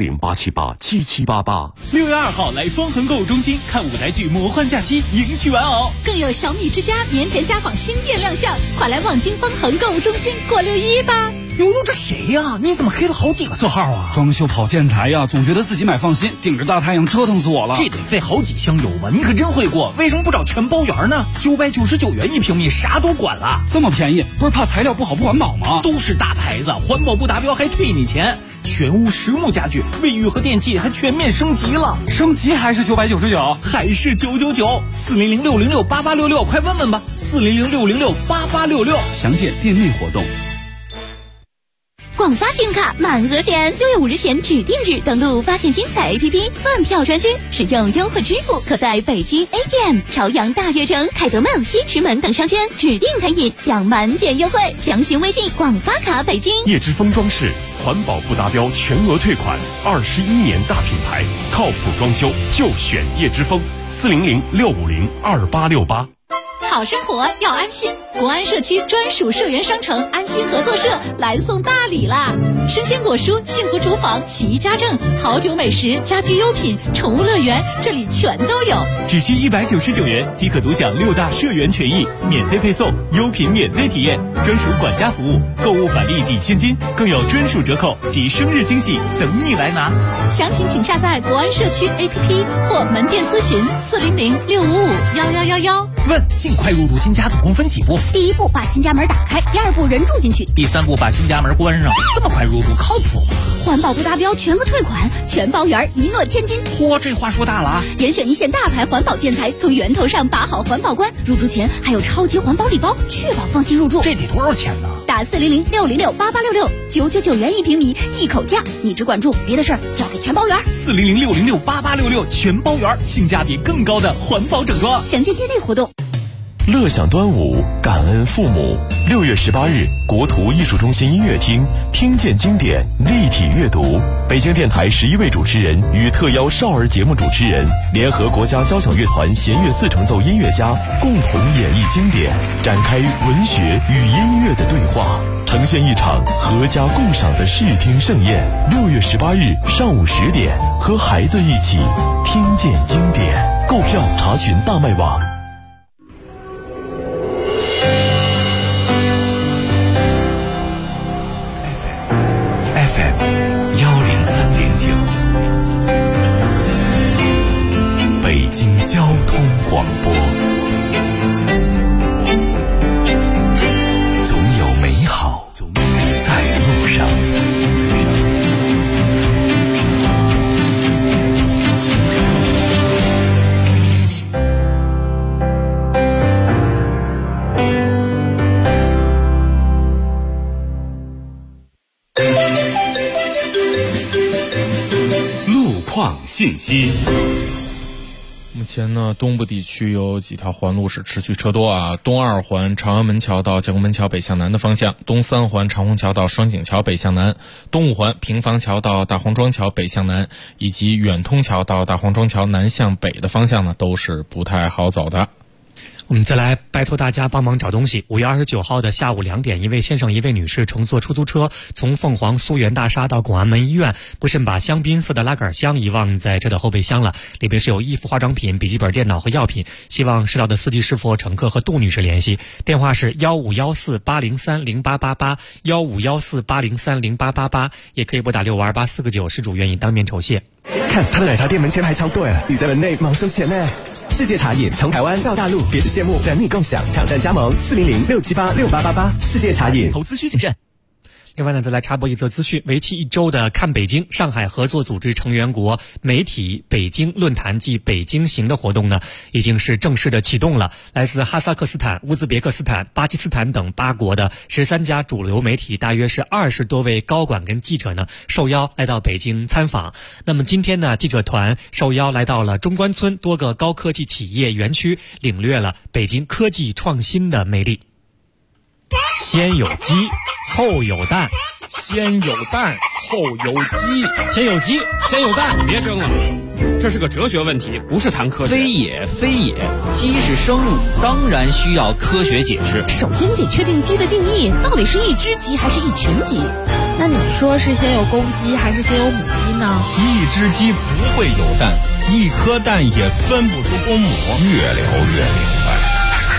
，400-878-7788。 6月2号来方恒购物中心看舞台剧《魔幻假期》，迎娶玩偶， 更有小米之家年前家纺新店亮相，快来望京方恒购物中心过6·11吧！ 悠悠，这谁呀？你怎么黑了好几个色号啊？ 装修跑建材呀，总觉得自己买放心，顶着大太阳折腾死我了。 这得费好几箱油吧？你可真会过，为什么不找全包圆呢？999元1平米，啥都管了， 这么便宜，不是怕材料不好不环保吗？ 都是大牌子，环保不达标还退你钱。全屋实木家具，卫浴和电器还全面升级了， 升级还是999， 还是999，400-606-8866，快问问吧，400-606-8866， 详见店内活动。 广发信用卡满额钱，6月5日前指定日登录发现精彩 APP 饭票专区，使用优惠支付，可在北京 APM、朝阳大悦城、凯德曼、西直门等商圈指定餐饮享满减优惠。详询微信广发卡北京。 叶之峰装饰，环保不达标全额退款，21年大品牌，靠谱装修就选叶之峰，400-650-2868。 好生活要安心，国安社区专属社员商城安心合作社来送大礼啦！生鲜果蔬、幸福厨房、洗衣家政、好酒美食、家居优品、宠物乐园，这里全都有。 只需199元即可独享6大社员权益，免费配送，优品免费体验，专属管家服务，购物返利抵现金，更有专属折扣及生日惊喜等你来拿。 详情请下载国安社区 APP 或门店咨询400-655-1111。 问尽快入住新家总共分几步？ 第1步把新家门打开，第2步人住进去， 第3步把新家门关上。这么快入住靠谱吗？ 环保不达标全额退款，全包圆，一诺千金。 嚯，这话说大了啊！ 严选一线大牌环保建材，从源头上把好环保关。入住前还有超级环保礼包，确保放心入住。 这得多少钱呢？ 打400-606-8866，999元1平米，一口价。你只管住，别的事儿交给全包圆。 400-606-8866，全包圆，性价比更高的环保整装。 详见店内活动。 乐享端午，感恩父母。6月18日，国图艺术中心音乐厅，听见经典，立体阅读。北京电台11位主持人与特邀少儿节目主持人，联合国家交响乐团弦乐4重奏音乐家，共同演绎经典，展开文学与音乐的对话，呈现一场合家共赏的视听盛宴。6月18日上午10点，和孩子一起听见经典。购票查询大麦网。 103.9，北京交通广播，总有美好在路上。信息。 目前呢，东部地区有几条环路是持续车多啊。东2环长安门桥到建国门桥北向南的方向，东3环长虹桥到双井桥北向南，东5环平房桥到大黄庄桥北向南，以及远通桥到大黄庄桥南向北的方向呢，都是不太好走的。 我们再来拜托大家帮忙找东西。5月29号的下午2点，一位先生一位女士乘坐出租车从凤凰苏源大厦到广安门医院，不慎把香槟色的拉杆箱遗忘在车的后备箱了，里边是有衣服、化妆品、笔记本电脑和药品，希望知道的司机师傅、乘客和杜女士联系，电话是151480308888 151480308888，也可以拨打652849，失主愿意当面酬谢。 看他的奶茶店门前排超多呀，你在门内忙收钱呢。世界茶饮从台湾到大陆，别只羡慕，等你共享，挑战加盟400-678-6888。世界茶饮， 投资需谨慎。 另外呢，再来插播一则资讯，为期1周的看北京上海合作组织成员国媒体北京论坛暨北京行的活动呢，已经是正式的启动了。来自哈萨克斯坦、乌兹别克斯坦、巴基斯坦等8国的13家主流媒体，大约是20多位高管跟记者呢，受邀来到北京参访。那么今天呢，记者团受邀来到了中关村多个高科技企业园区，领略了北京科技创新的魅力。先有鸡，后有蛋， 先有蛋，后有鸡， 先有鸡， 先有蛋，别争了，这是个哲学问题，不是谈科学。 非也，非也，鸡是生物，当然需要科学解释。 首先得确定鸡的定义，到底是一只鸡还是一群鸡？ 那你说是先有公鸡还是先有母鸡呢？ 一只鸡不会有蛋，一颗蛋也分不出公母。 越聊越明白。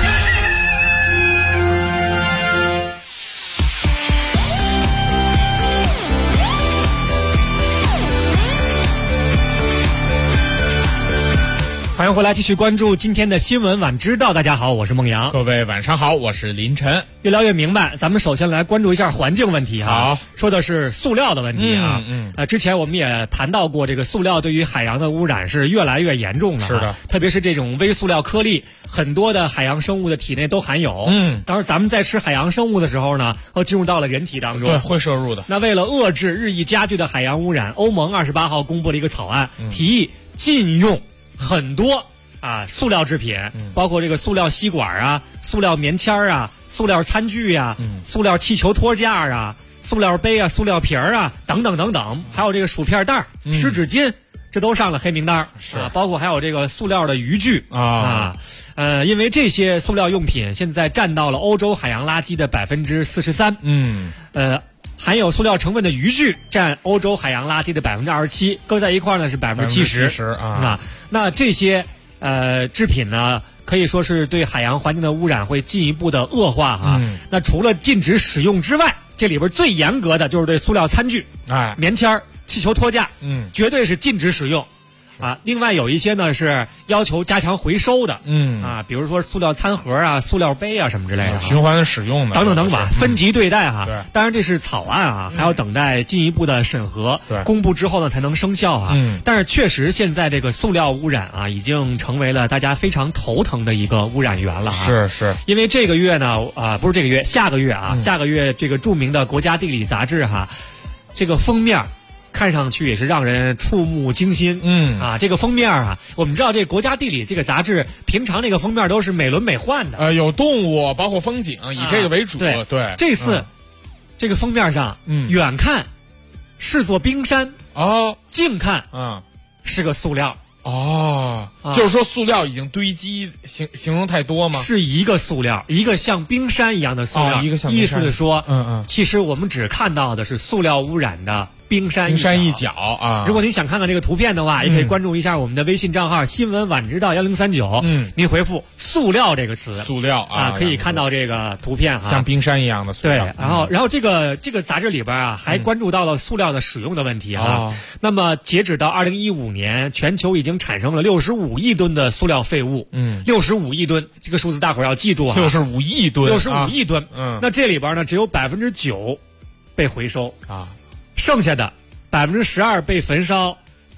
欢迎回来，继续关注今天的新闻晚知道。大家好，我是孟阳。 各位晚上好，我是林晨。 越聊越明白，咱们首先来关注一下环境问题哈。 好， 说的是塑料的问题啊。之前我们也谈到过，这个塑料对于海洋的污染是越来越严重的。 是的， 特别是这种微塑料颗粒，很多的海洋生物的体内都含有。当然咱们在吃海洋生物的时候呢，都进入到了人体当中。 对，会摄入的。 那为了遏制日益加剧的海洋污染，欧盟28号公布了一个草案，提议禁用很多塑料制品，包括这个塑料吸管啊、塑料棉签啊、塑料餐具啊、塑料气球托架啊、塑料杯啊、塑料瓶啊等等等等，还有这个薯片袋、湿纸巾，这都上了黑名单。包括还有这个塑料的渔具因为这些塑料用品现在占到了欧洲海洋垃圾的43%。含有塑料成分的渔具占欧洲海洋垃圾的27%，搁在一块呢是70%那这些制品呢，可以说是对海洋环境的污染会进一步的恶化啊。那除了禁止使用之外，这里边最严格的就是对塑料餐具、棉签、气球托架，绝对是禁止使用。另外有一些呢是要求加强回收的，比如说塑料餐盒啊、塑料杯啊什么之类的， 循环使用的等等等等，分级对待哈。当然这是草案啊，还要等待进一步的审核，公布之后呢才能生效啊。但是确实现在这个塑料污染啊，已经成为了大家非常头疼的一个污染源了。 是， 因为这个月呢，不是这个月，下个月这个著名的国家地理杂志哈，这个封面看上去也是让人触目惊心。这个封面啊，我们知道这国家地理这个杂志平常那个封面都是美轮美奂的， 有动物，包括风景，以这个为主。对， 这次这个封面上，远看是座冰山，近看是个塑料。 就是说塑料已经堆积，形容太多吗？ 是一个塑料，一个像冰山一样的塑料。 一个像冰山。 意思是说，其实我们只看到的是塑料污染的冰山一角啊。如果您想看看这个图片的话，也可以关注一下我们的微信账号新闻晚知道1039。您回复塑料这个词， 塑料可以看到这个图片像冰山一样的塑料。 对，然后这个杂志里边还关注到了塑料的使用的问题那么截止到2015年，全球已经产生了65亿吨的塑料废物。65亿吨，这个数字大伙儿要记住 65亿吨 ，65亿吨。那这里边呢，只有9%被回收剩下的12%被焚烧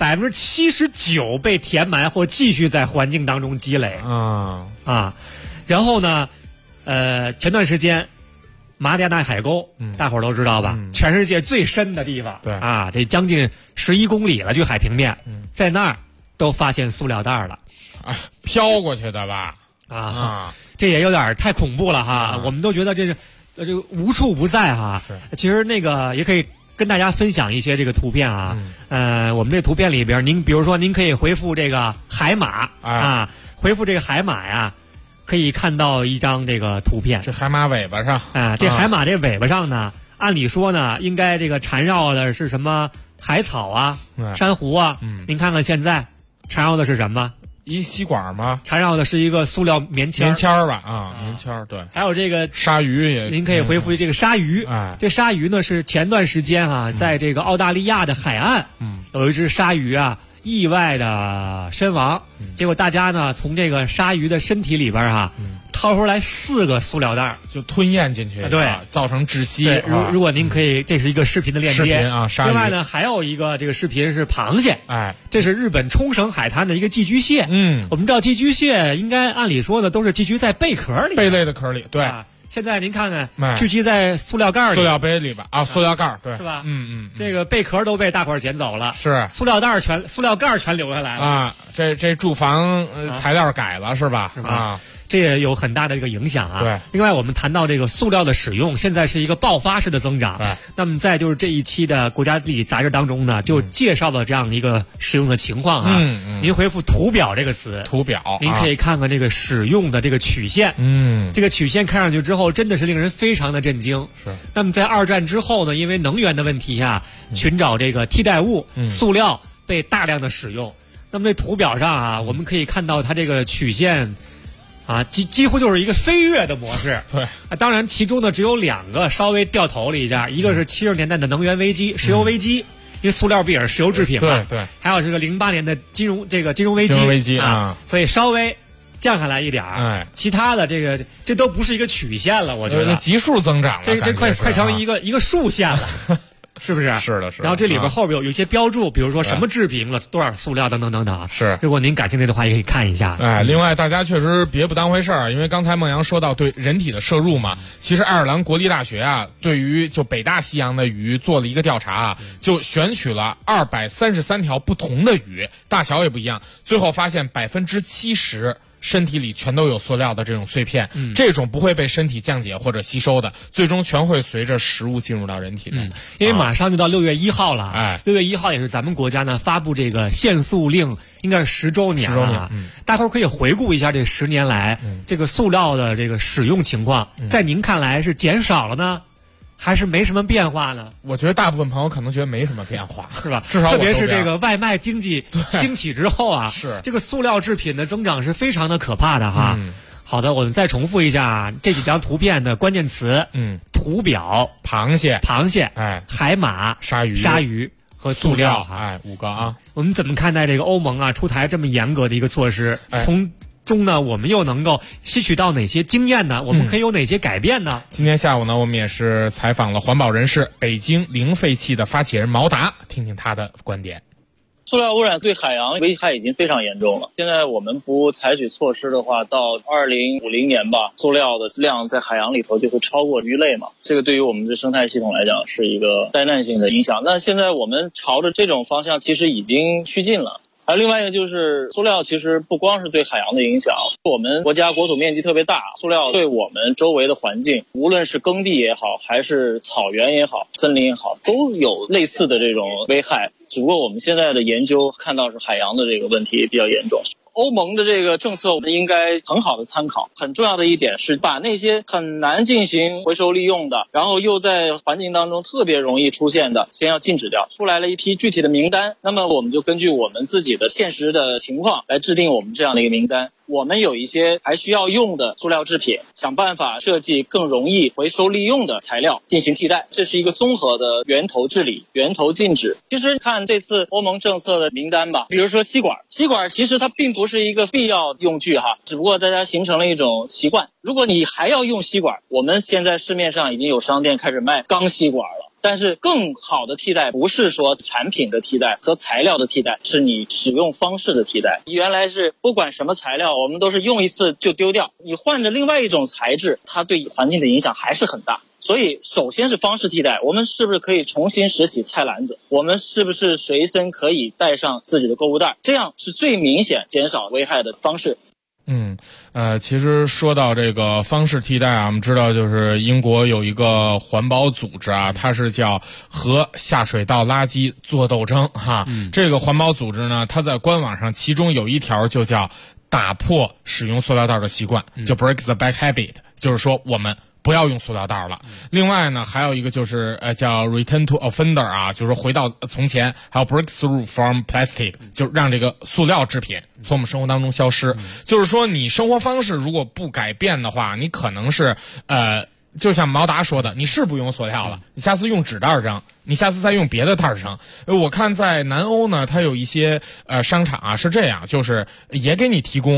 ，79%被填埋或继续在环境当中积累。然后呢，前段时间马里亚纳海沟，大伙儿都知道吧？全世界最深的地方，这将近11公里了，距海平面，在那儿都发现塑料袋了， 飘过去的吧？ 这也有点太恐怖了哈！我们都觉得这无处不在哈。其实那个也可以跟大家分享一些这个图片啊。我们这图片里边，您比如说您可以回复这个海马回复这个海马呀，可以看到一张这个图片。 这海马尾巴上这海马这尾巴上呢，按理说呢，应该这个缠绕的是什么海草啊、珊瑚啊。您看看现在缠绕的是什么？ 一吸管吗？ 缠绕的是一个塑料棉签吧？棉签对。 还有这个鲨鱼也， 您可以回复这个鲨鱼。这鲨鱼呢是前段时间在这个澳大利亚的海岸，有一只鲨鱼意外的身亡。结果大家呢从这个鲨鱼的身体里边掏出来4个塑料袋就吞咽进去， 对， 造成窒息。 对，如果您可以，这是一个视频的链接。 视频啊，鲨鱼。 另外呢，还有一个这个视频是螃蟹，这是日本冲绳海滩的一个寄居蟹。我们知道寄居蟹应该按理说呢都是寄居在贝壳里， 贝类的壳里，对。 现在您看看，聚集在塑料盖里、 塑料杯里吧，塑料盖，对， 是吧？这个贝壳都被大伙儿捡走了， 是塑料盖全留下来了啊。这住房材料改了是吧？ 是吧？这也有很大的一个影响啊。 对。 另外，我们谈到这个塑料的使用，现在是一个爆发式的增长。 对。 那么在就是这一期的国家地理杂志当中呢，就介绍了这样的一个使用的情况啊。您回复“图表”这个词， 图表， 您可以看看这个使用的这个曲线。这个曲线看上去之后，真的是令人非常的震惊。 是。 那么在2战之后呢，因为能源的问题啊，寻找这个替代物，塑料被大量的使用。那么这图表上啊，我们可以看到它这个曲线。几乎就是一个飞跃的模式。 对， 当然其中呢只有2个稍微掉头了一下，一个是70年代的能源危机、石油危机，因为塑料不也是石油制品嘛。 对。 还有这个08年的金融危机啊，所以稍微降下来一点儿。其他的这都不是一个曲线了，我觉得急速增长了， 这快成一个竖线了。是不是？ 是的。 然后这里边后边有一些标注，比如说什么制品了，多少塑料等等等等。 是。 如果您感兴趣的话，也可以看一下。 另外大家确实别不当回事儿，因为刚才孟阳说到对人体的摄入嘛，其实爱尔兰国立大学啊，对于就北大西洋的鱼做了一个调查啊，就选取了233条不同的鱼，大小也不一样，最后发现70%。身体里全都有塑料的这种碎片，这种不会被身体降解或者吸收的，最终全会随着食物进入到人体内。 因为马上就到6月1号了，6月1号也是咱们国家呢发布这个限塑令，应该是10周年了。大伙儿可以回顾一下这10年来这个塑料的这个使用情况，在您看来是减少了呢？还是没什么变化呢？ 我觉得大部分朋友可能觉得没什么变化， 是吧？ 至少特别是这个外卖经济兴起之后啊， 是这个塑料制品的增长是非常的可怕的哈。好的，我们再重复一下这几张图片的关键词。图表：螃蟹、海马、鲨鱼和塑料哈。 5个啊。 我们怎么看待这个欧盟啊出台这么严格的一个措施？从中呢，我们又能够吸取到哪些经验呢？我们可以有哪些改变呢？ 今天下午呢，我们也是采访了环保人士北京零废弃的发起人毛达，听听他的观点。 塑料污染对海洋危害已经非常严重了。现在我们不采取措施的话，到2050年吧，塑料的量在海洋里头就会超过鱼类嘛。这个对于我们的生态系统来讲是一个灾难性的影响。那现在我们朝着这种方向其实已经趋近了。还有另外一个就是塑料其实不光是对海洋的影响，我们国家国土面积特别大，塑料对我们周围的环境，无论是耕地也好，还是草原也好，森林也好，都有类似的这种危害。只不过我们现在的研究看到是海洋的这个问题比较严重。欧盟的这个政策我们应该很好的参考。很重要的一点是把那些很难进行回收利用的，然后又在环境当中特别容易出现的，先要禁止掉。出来了一批具体的名单，那么我们就根据我们自己的现实的情况来制定我们这样的一个名单。我们有一些还需要用的塑料制品，想办法设计更容易回收利用的材料进行替代，这是一个综合的源头治理、源头禁止。其实看这次欧盟政策的名单吧，比如说吸管其实它并不是一个必要用具哈，只不过大家形成了一种习惯。如果你还要用吸管，我们现在市面上已经有商店开始卖钢吸管了。但是更好的替代不是说产品的替代和材料的替代，是你使用方式的替代。原来是不管什么材料我们都是用一次就丢掉，你换着另外一种材质，它对环境的影响还是很大。所以首先是方式替代，我们是不是可以重新拾起菜篮子，我们是不是随身可以带上自己的购物袋，这样是最明显减少危害的方式。 其实说到这个方式替代啊，我们知道就是英国有一个环保组织啊，它是叫和下水道垃圾做斗争哈。这个环保组织呢，它在官网上其中有一条就叫打破使用塑料袋的习惯，就 break the bad habit， 就是说我们不要用塑料袋了。另外呢，还有一个就是叫 return to offender 啊，就是说回到从前，还有 breakthrough from plastic， 就让这个塑料制品从我们生活当中消失。就是说你生活方式如果不改变的话，你可能是就像毛达说的，你是不用塑料了，你下次用纸袋扔，你下次再用别的袋扔。我看在南欧呢，它有一些商场啊是这样，就是也给你提供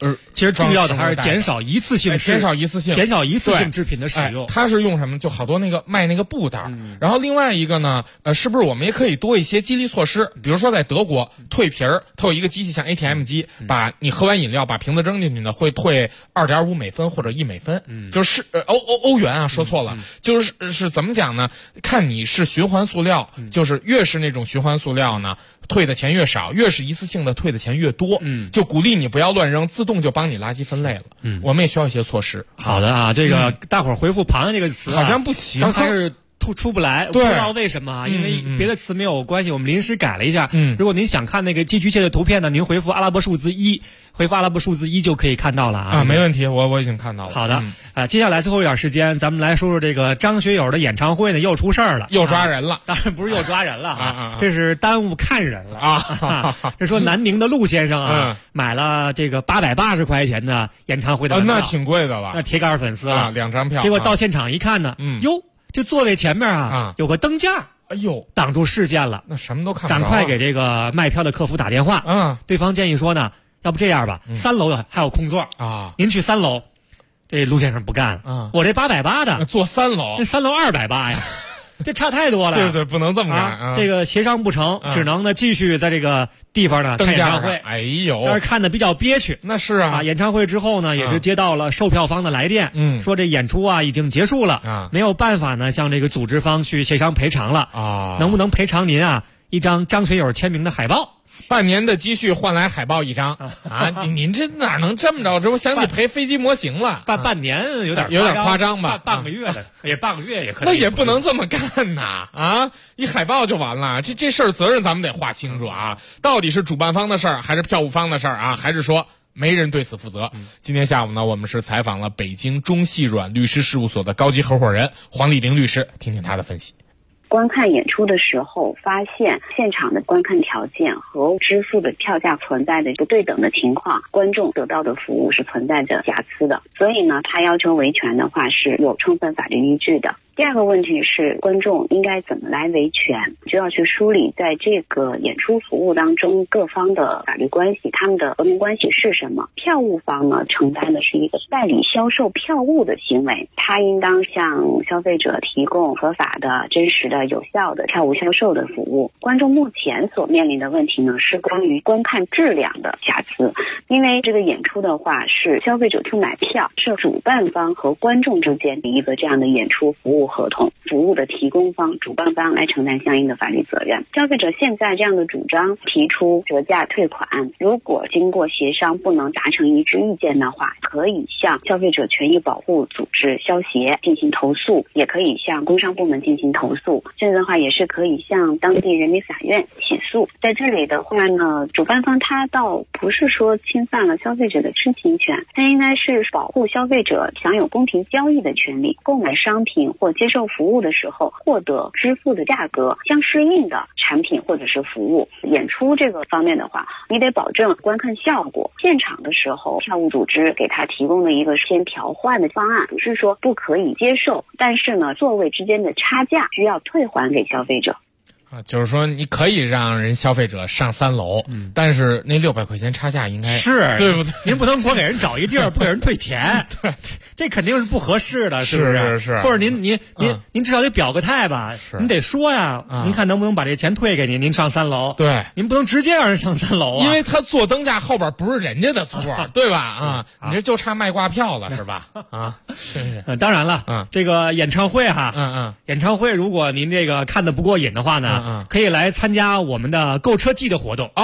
其实重要的还是减少一次性制品的使用。 它是用什么？就好多卖那个布袋。然后另外一个呢，是不是我们也可以多一些激励措施？比如说在德国退瓶儿，它有一个机器像 ATM 机，把你喝完饮料把瓶子扔进去呢，会退2.5美分或者1美分，就是欧元啊，说错了，就是怎么讲呢？看你是循环塑料，就是越是那种循环塑料呢，退的钱越少，越是一次性的退的钱越多。就鼓励你不要乱扔，自动就帮你垃圾分类了。我们也需要一些措施。 好的啊，这个大伙儿回复螃蟹这个词好像不行， 刚才是出不来，不知道为什么啊？因为别的词没有关系，我们临时改了一下。如果您想看那个寄居蟹的图片呢，您回复阿拉伯数字1，回复阿拉伯数字1就可以看到了啊。 没问题，我已经看到了。 好的，接下来最后一点时间，咱们来说说这个张学友的演唱会呢，又出事儿了， 又抓人了。 当然不是又抓人了啊，这是耽误看人了啊。这说南宁的陆先生啊，买了这个880块钱的演唱会的门票， 那挺贵的了， 那铁杆粉丝了 ，2张票。 结果到现场一看呢，哟，这座位前面啊有个灯架， 哎呦， 挡住视线了， 那什么都看不着。 赶快给这个卖票的客服打电话，对方建议说呢，要不这样吧，3楼还有空座啊，您去3楼。这陆先生不干了，我这880的坐3楼， 这3楼280呀，这差太多了。 对，不能这么干。 这个协商不成，只能呢继续在这个地方呢看演唱会。 哎呦， 但是看的比较憋屈。 那是啊， 演唱会之后呢，也是接到了售票方的来电，说这演出啊已经结束了，没有办法呢向这个组织方去协商赔偿了啊，能不能赔偿您啊一张张学友签名的海报？ 半年的积蓄换来海报1张啊！您这哪能这么着？这不想起赔飞机模型了？ 半年有点夸张吧？ 半个月的半个月也可以。 那也不能这么干呐！啊，一海报就完了？这事儿责任咱们得划清楚啊！到底是主办方的事儿，还是票务方的事儿啊？还是说没人对此负责？今天下午呢，我们是采访了北京中细软律师事务所的高级合伙人黄丽玲律师，听听他的分析。 观看演出的时候，发现现场的观看条件和支付的票价存在的不对等的情况，观众得到的服务是存在着瑕疵的，所以呢，他要求维权的话是有充分法律依据的。第二个问题是，观众应该怎么来维权，就要去梳理在这个演出服务当中各方的法律关系，他们的合同关系是什么。票务方呢，承担的是一个代理销售票务的行为，他应当向消费者提供合法的、真实的、有效的票务销售的服务。观众目前所面临的问题呢，是关于观看质量的瑕疵，因为这个演出的话是消费者去买票，是主办方和观众之间的一个这样的演出服务合同，服务的提供方、主办方来承担相应的法律责任。消费者现在这样的主张提出折价退款，如果经过协商不能达成一致意见的话，可以向消费者权益保护组织消协进行投诉，也可以向工商部门进行投诉，甚至的话也是可以向当地人民法院起诉。在这里的话呢，主办方他倒不是说侵犯了消费者的知情权，他应该是保护消费者享有公平交易的权利，购买商品或接受服务的时候获得支付的价格相适应的产品或者是服务。演出这个方面的话，你得保证观看效果，现场的时候票务组织给他提供的一个先调换的方案，不是说不可以接受，但是呢座位之间的差价需要退还给消费者。 就是说你可以让人消费者上3楼，但是那600块钱差价应该是对不对？ 您不能光给人找一地儿不给人退钱， 对， 这肯定是不合适的，是不是？是。 或者您至少得表个态吧，您得说呀，您看能不能把这钱退给您上3楼？ 对， 您不能直接让人上3楼啊， 因为他坐灯架后边不是人家的错，对吧？啊，你这就差卖挂票了，是吧？啊，是。 当然了，这个演唱会哈，演唱会如果您这个看得不过瘾的话呢，可以来参加我们的购车季的活动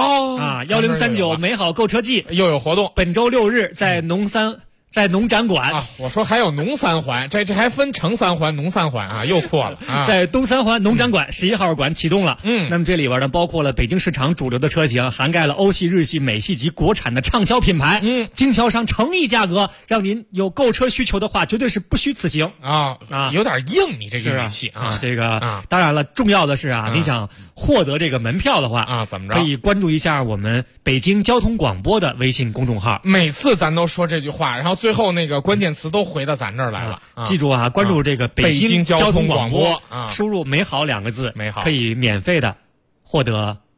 1039美好购车季又有活动， 本周6日在农展馆啊，我说还有农3环，这还分城3环、农3环啊，又扩了啊！ 在东3环农展馆11号馆启动了。那么这里边呢，包括了北京市场主流的车型，涵盖了欧系、日系、美系及国产的畅销品牌。经销商诚意价格，让您有购车需求的话，绝对是不虚此行啊！有点硬，你这个语气啊！ 这个当然了，重要的是你想获得这个门票的话怎么着？ 可以关注一下我们北京交通广播的微信公众号。 每次咱都说这句话，然后最后那个关键词都回到咱这儿来了。 记住关注这个北京交通广播， 输入“美好”2个字， 美好可以免费的获得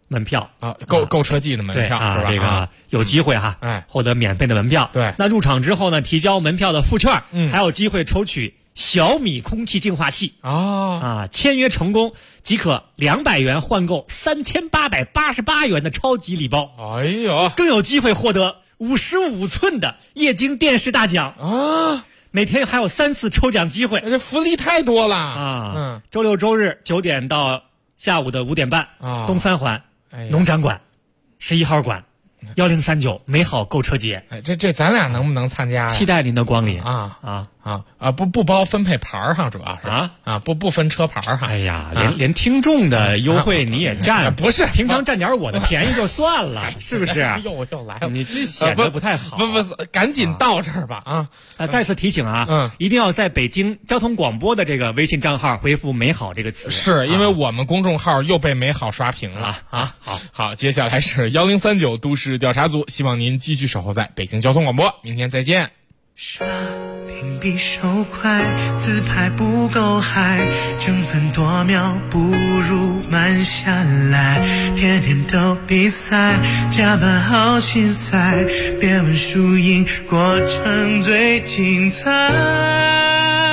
门票啊，购车季的门票是吧？ 这个有机会哈，获得免费的门票。 对， 那入场之后呢，提交门票的附券，还有机会抽取小米空气净化器签约成功即可200元换购3888元的超级礼包。 哎呦， 更有机会获得55寸的液晶电视大奖啊！ 每天还有3次抽奖机会， 这福利太多了周六周日9点到下午的5点半，东三环农展馆11号馆1039美好购车节。 这咱俩能不能参加呀？ 期待您的光临不包分配牌儿哈，主要是不分车牌儿哈。 哎呀，连听众的优惠你也占， 不是平常占点我的便宜就算了，是不是？ 又来了， 你这显得不太好。 不，赶紧到这儿吧再次提醒一定要在北京交通广播的这个微信账号回复美好这个词， 是因为我们公众号又被美好刷屏了好，接下来是1039都市调查组，希望您继续守候在北京交通广播，明天再见。 刷屏比手快，自拍不够嗨，争分夺秒不如慢下来，天天都比赛，加班好心塞，别问输赢，过程最精彩。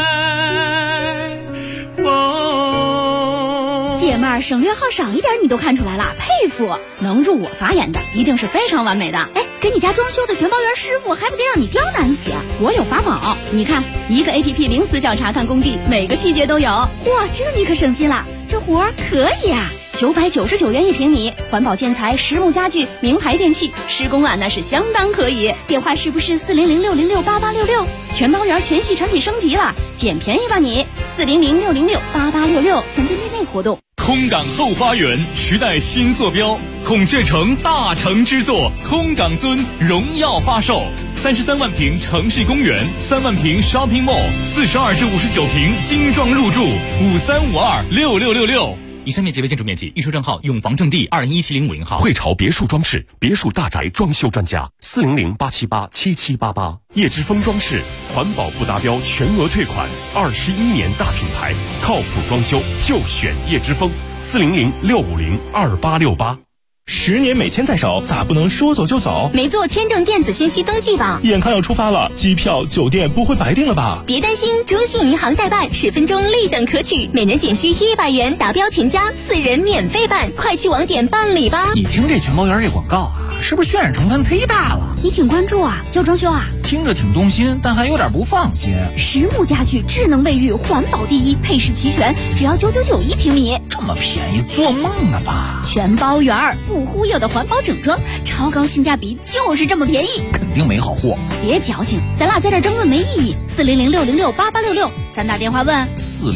姐妹儿，省略号少一点你都看出来了，佩服！能入我法眼的一定是非常完美的。哎，给你家装修的全包员师傅还不得让你刁难死？我有法宝，你看，一个 APP 零死角查看工地，每个细节都有。嚯，这你可省心了，这活儿可以啊！999元1平米，环保建材、实木家具、名牌电器，施工那是相当可以。电话是不是400-606-8866？全包员全系产品升级了，捡便宜吧你！400-606-8866，详见店内活动。 空港后花园时代新坐标，孔雀城大成之作，空港尊荣耀发售，33万平城市公园，3万平 shopping mall，42至59平精装入住，53526666。以上面积为建筑面积，预售证号永房证地2017050号。 汇潮别墅装饰，别墅大宅装修专家，400-878-7788。叶之峰装饰，环保不达标全额退款，21年大品牌，靠谱装修就选叶之峰，400-650-2868。 10年美签在手，咋不能说走就走？ 没做签证电子信息登记吧？ 眼看要出发了，机票、酒店不会白订了吧？ 别担心，中信银行代办10分钟立等可取，每人仅需100元，达标全家4人免费办，快去网点办理吧。 你听这全包员这广告是不是渲染成分忒大了？ 你挺关注要装修听着挺动心，但还有点不放心。 实木家具，智能卫浴，环保第一，配饰齐全，只要9991平米， 这么便宜，做梦呢吧？ 全包员不忽悠的环保整装，超高性价比，就是这么便宜， 肯定没好货。 别矫情，咱俩在这争论没意义。400-606-8866，咱打电话问。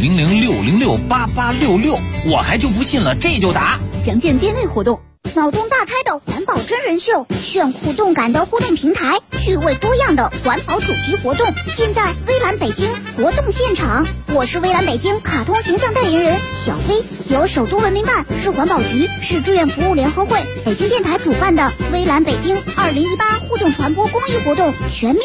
400-606-8866，我还就不信了，这就打。 详见店内活动。 脑洞大开的环保真人秀，炫酷动感的互动平台，趣味多样的环保主题活动，尽在微蓝北京活动现场。我是微蓝北京卡通形象代言人小飞，由首都文明办、市环保局、市志愿服务联合会、北京电台主办的微蓝北京2018互动传播公益活动全面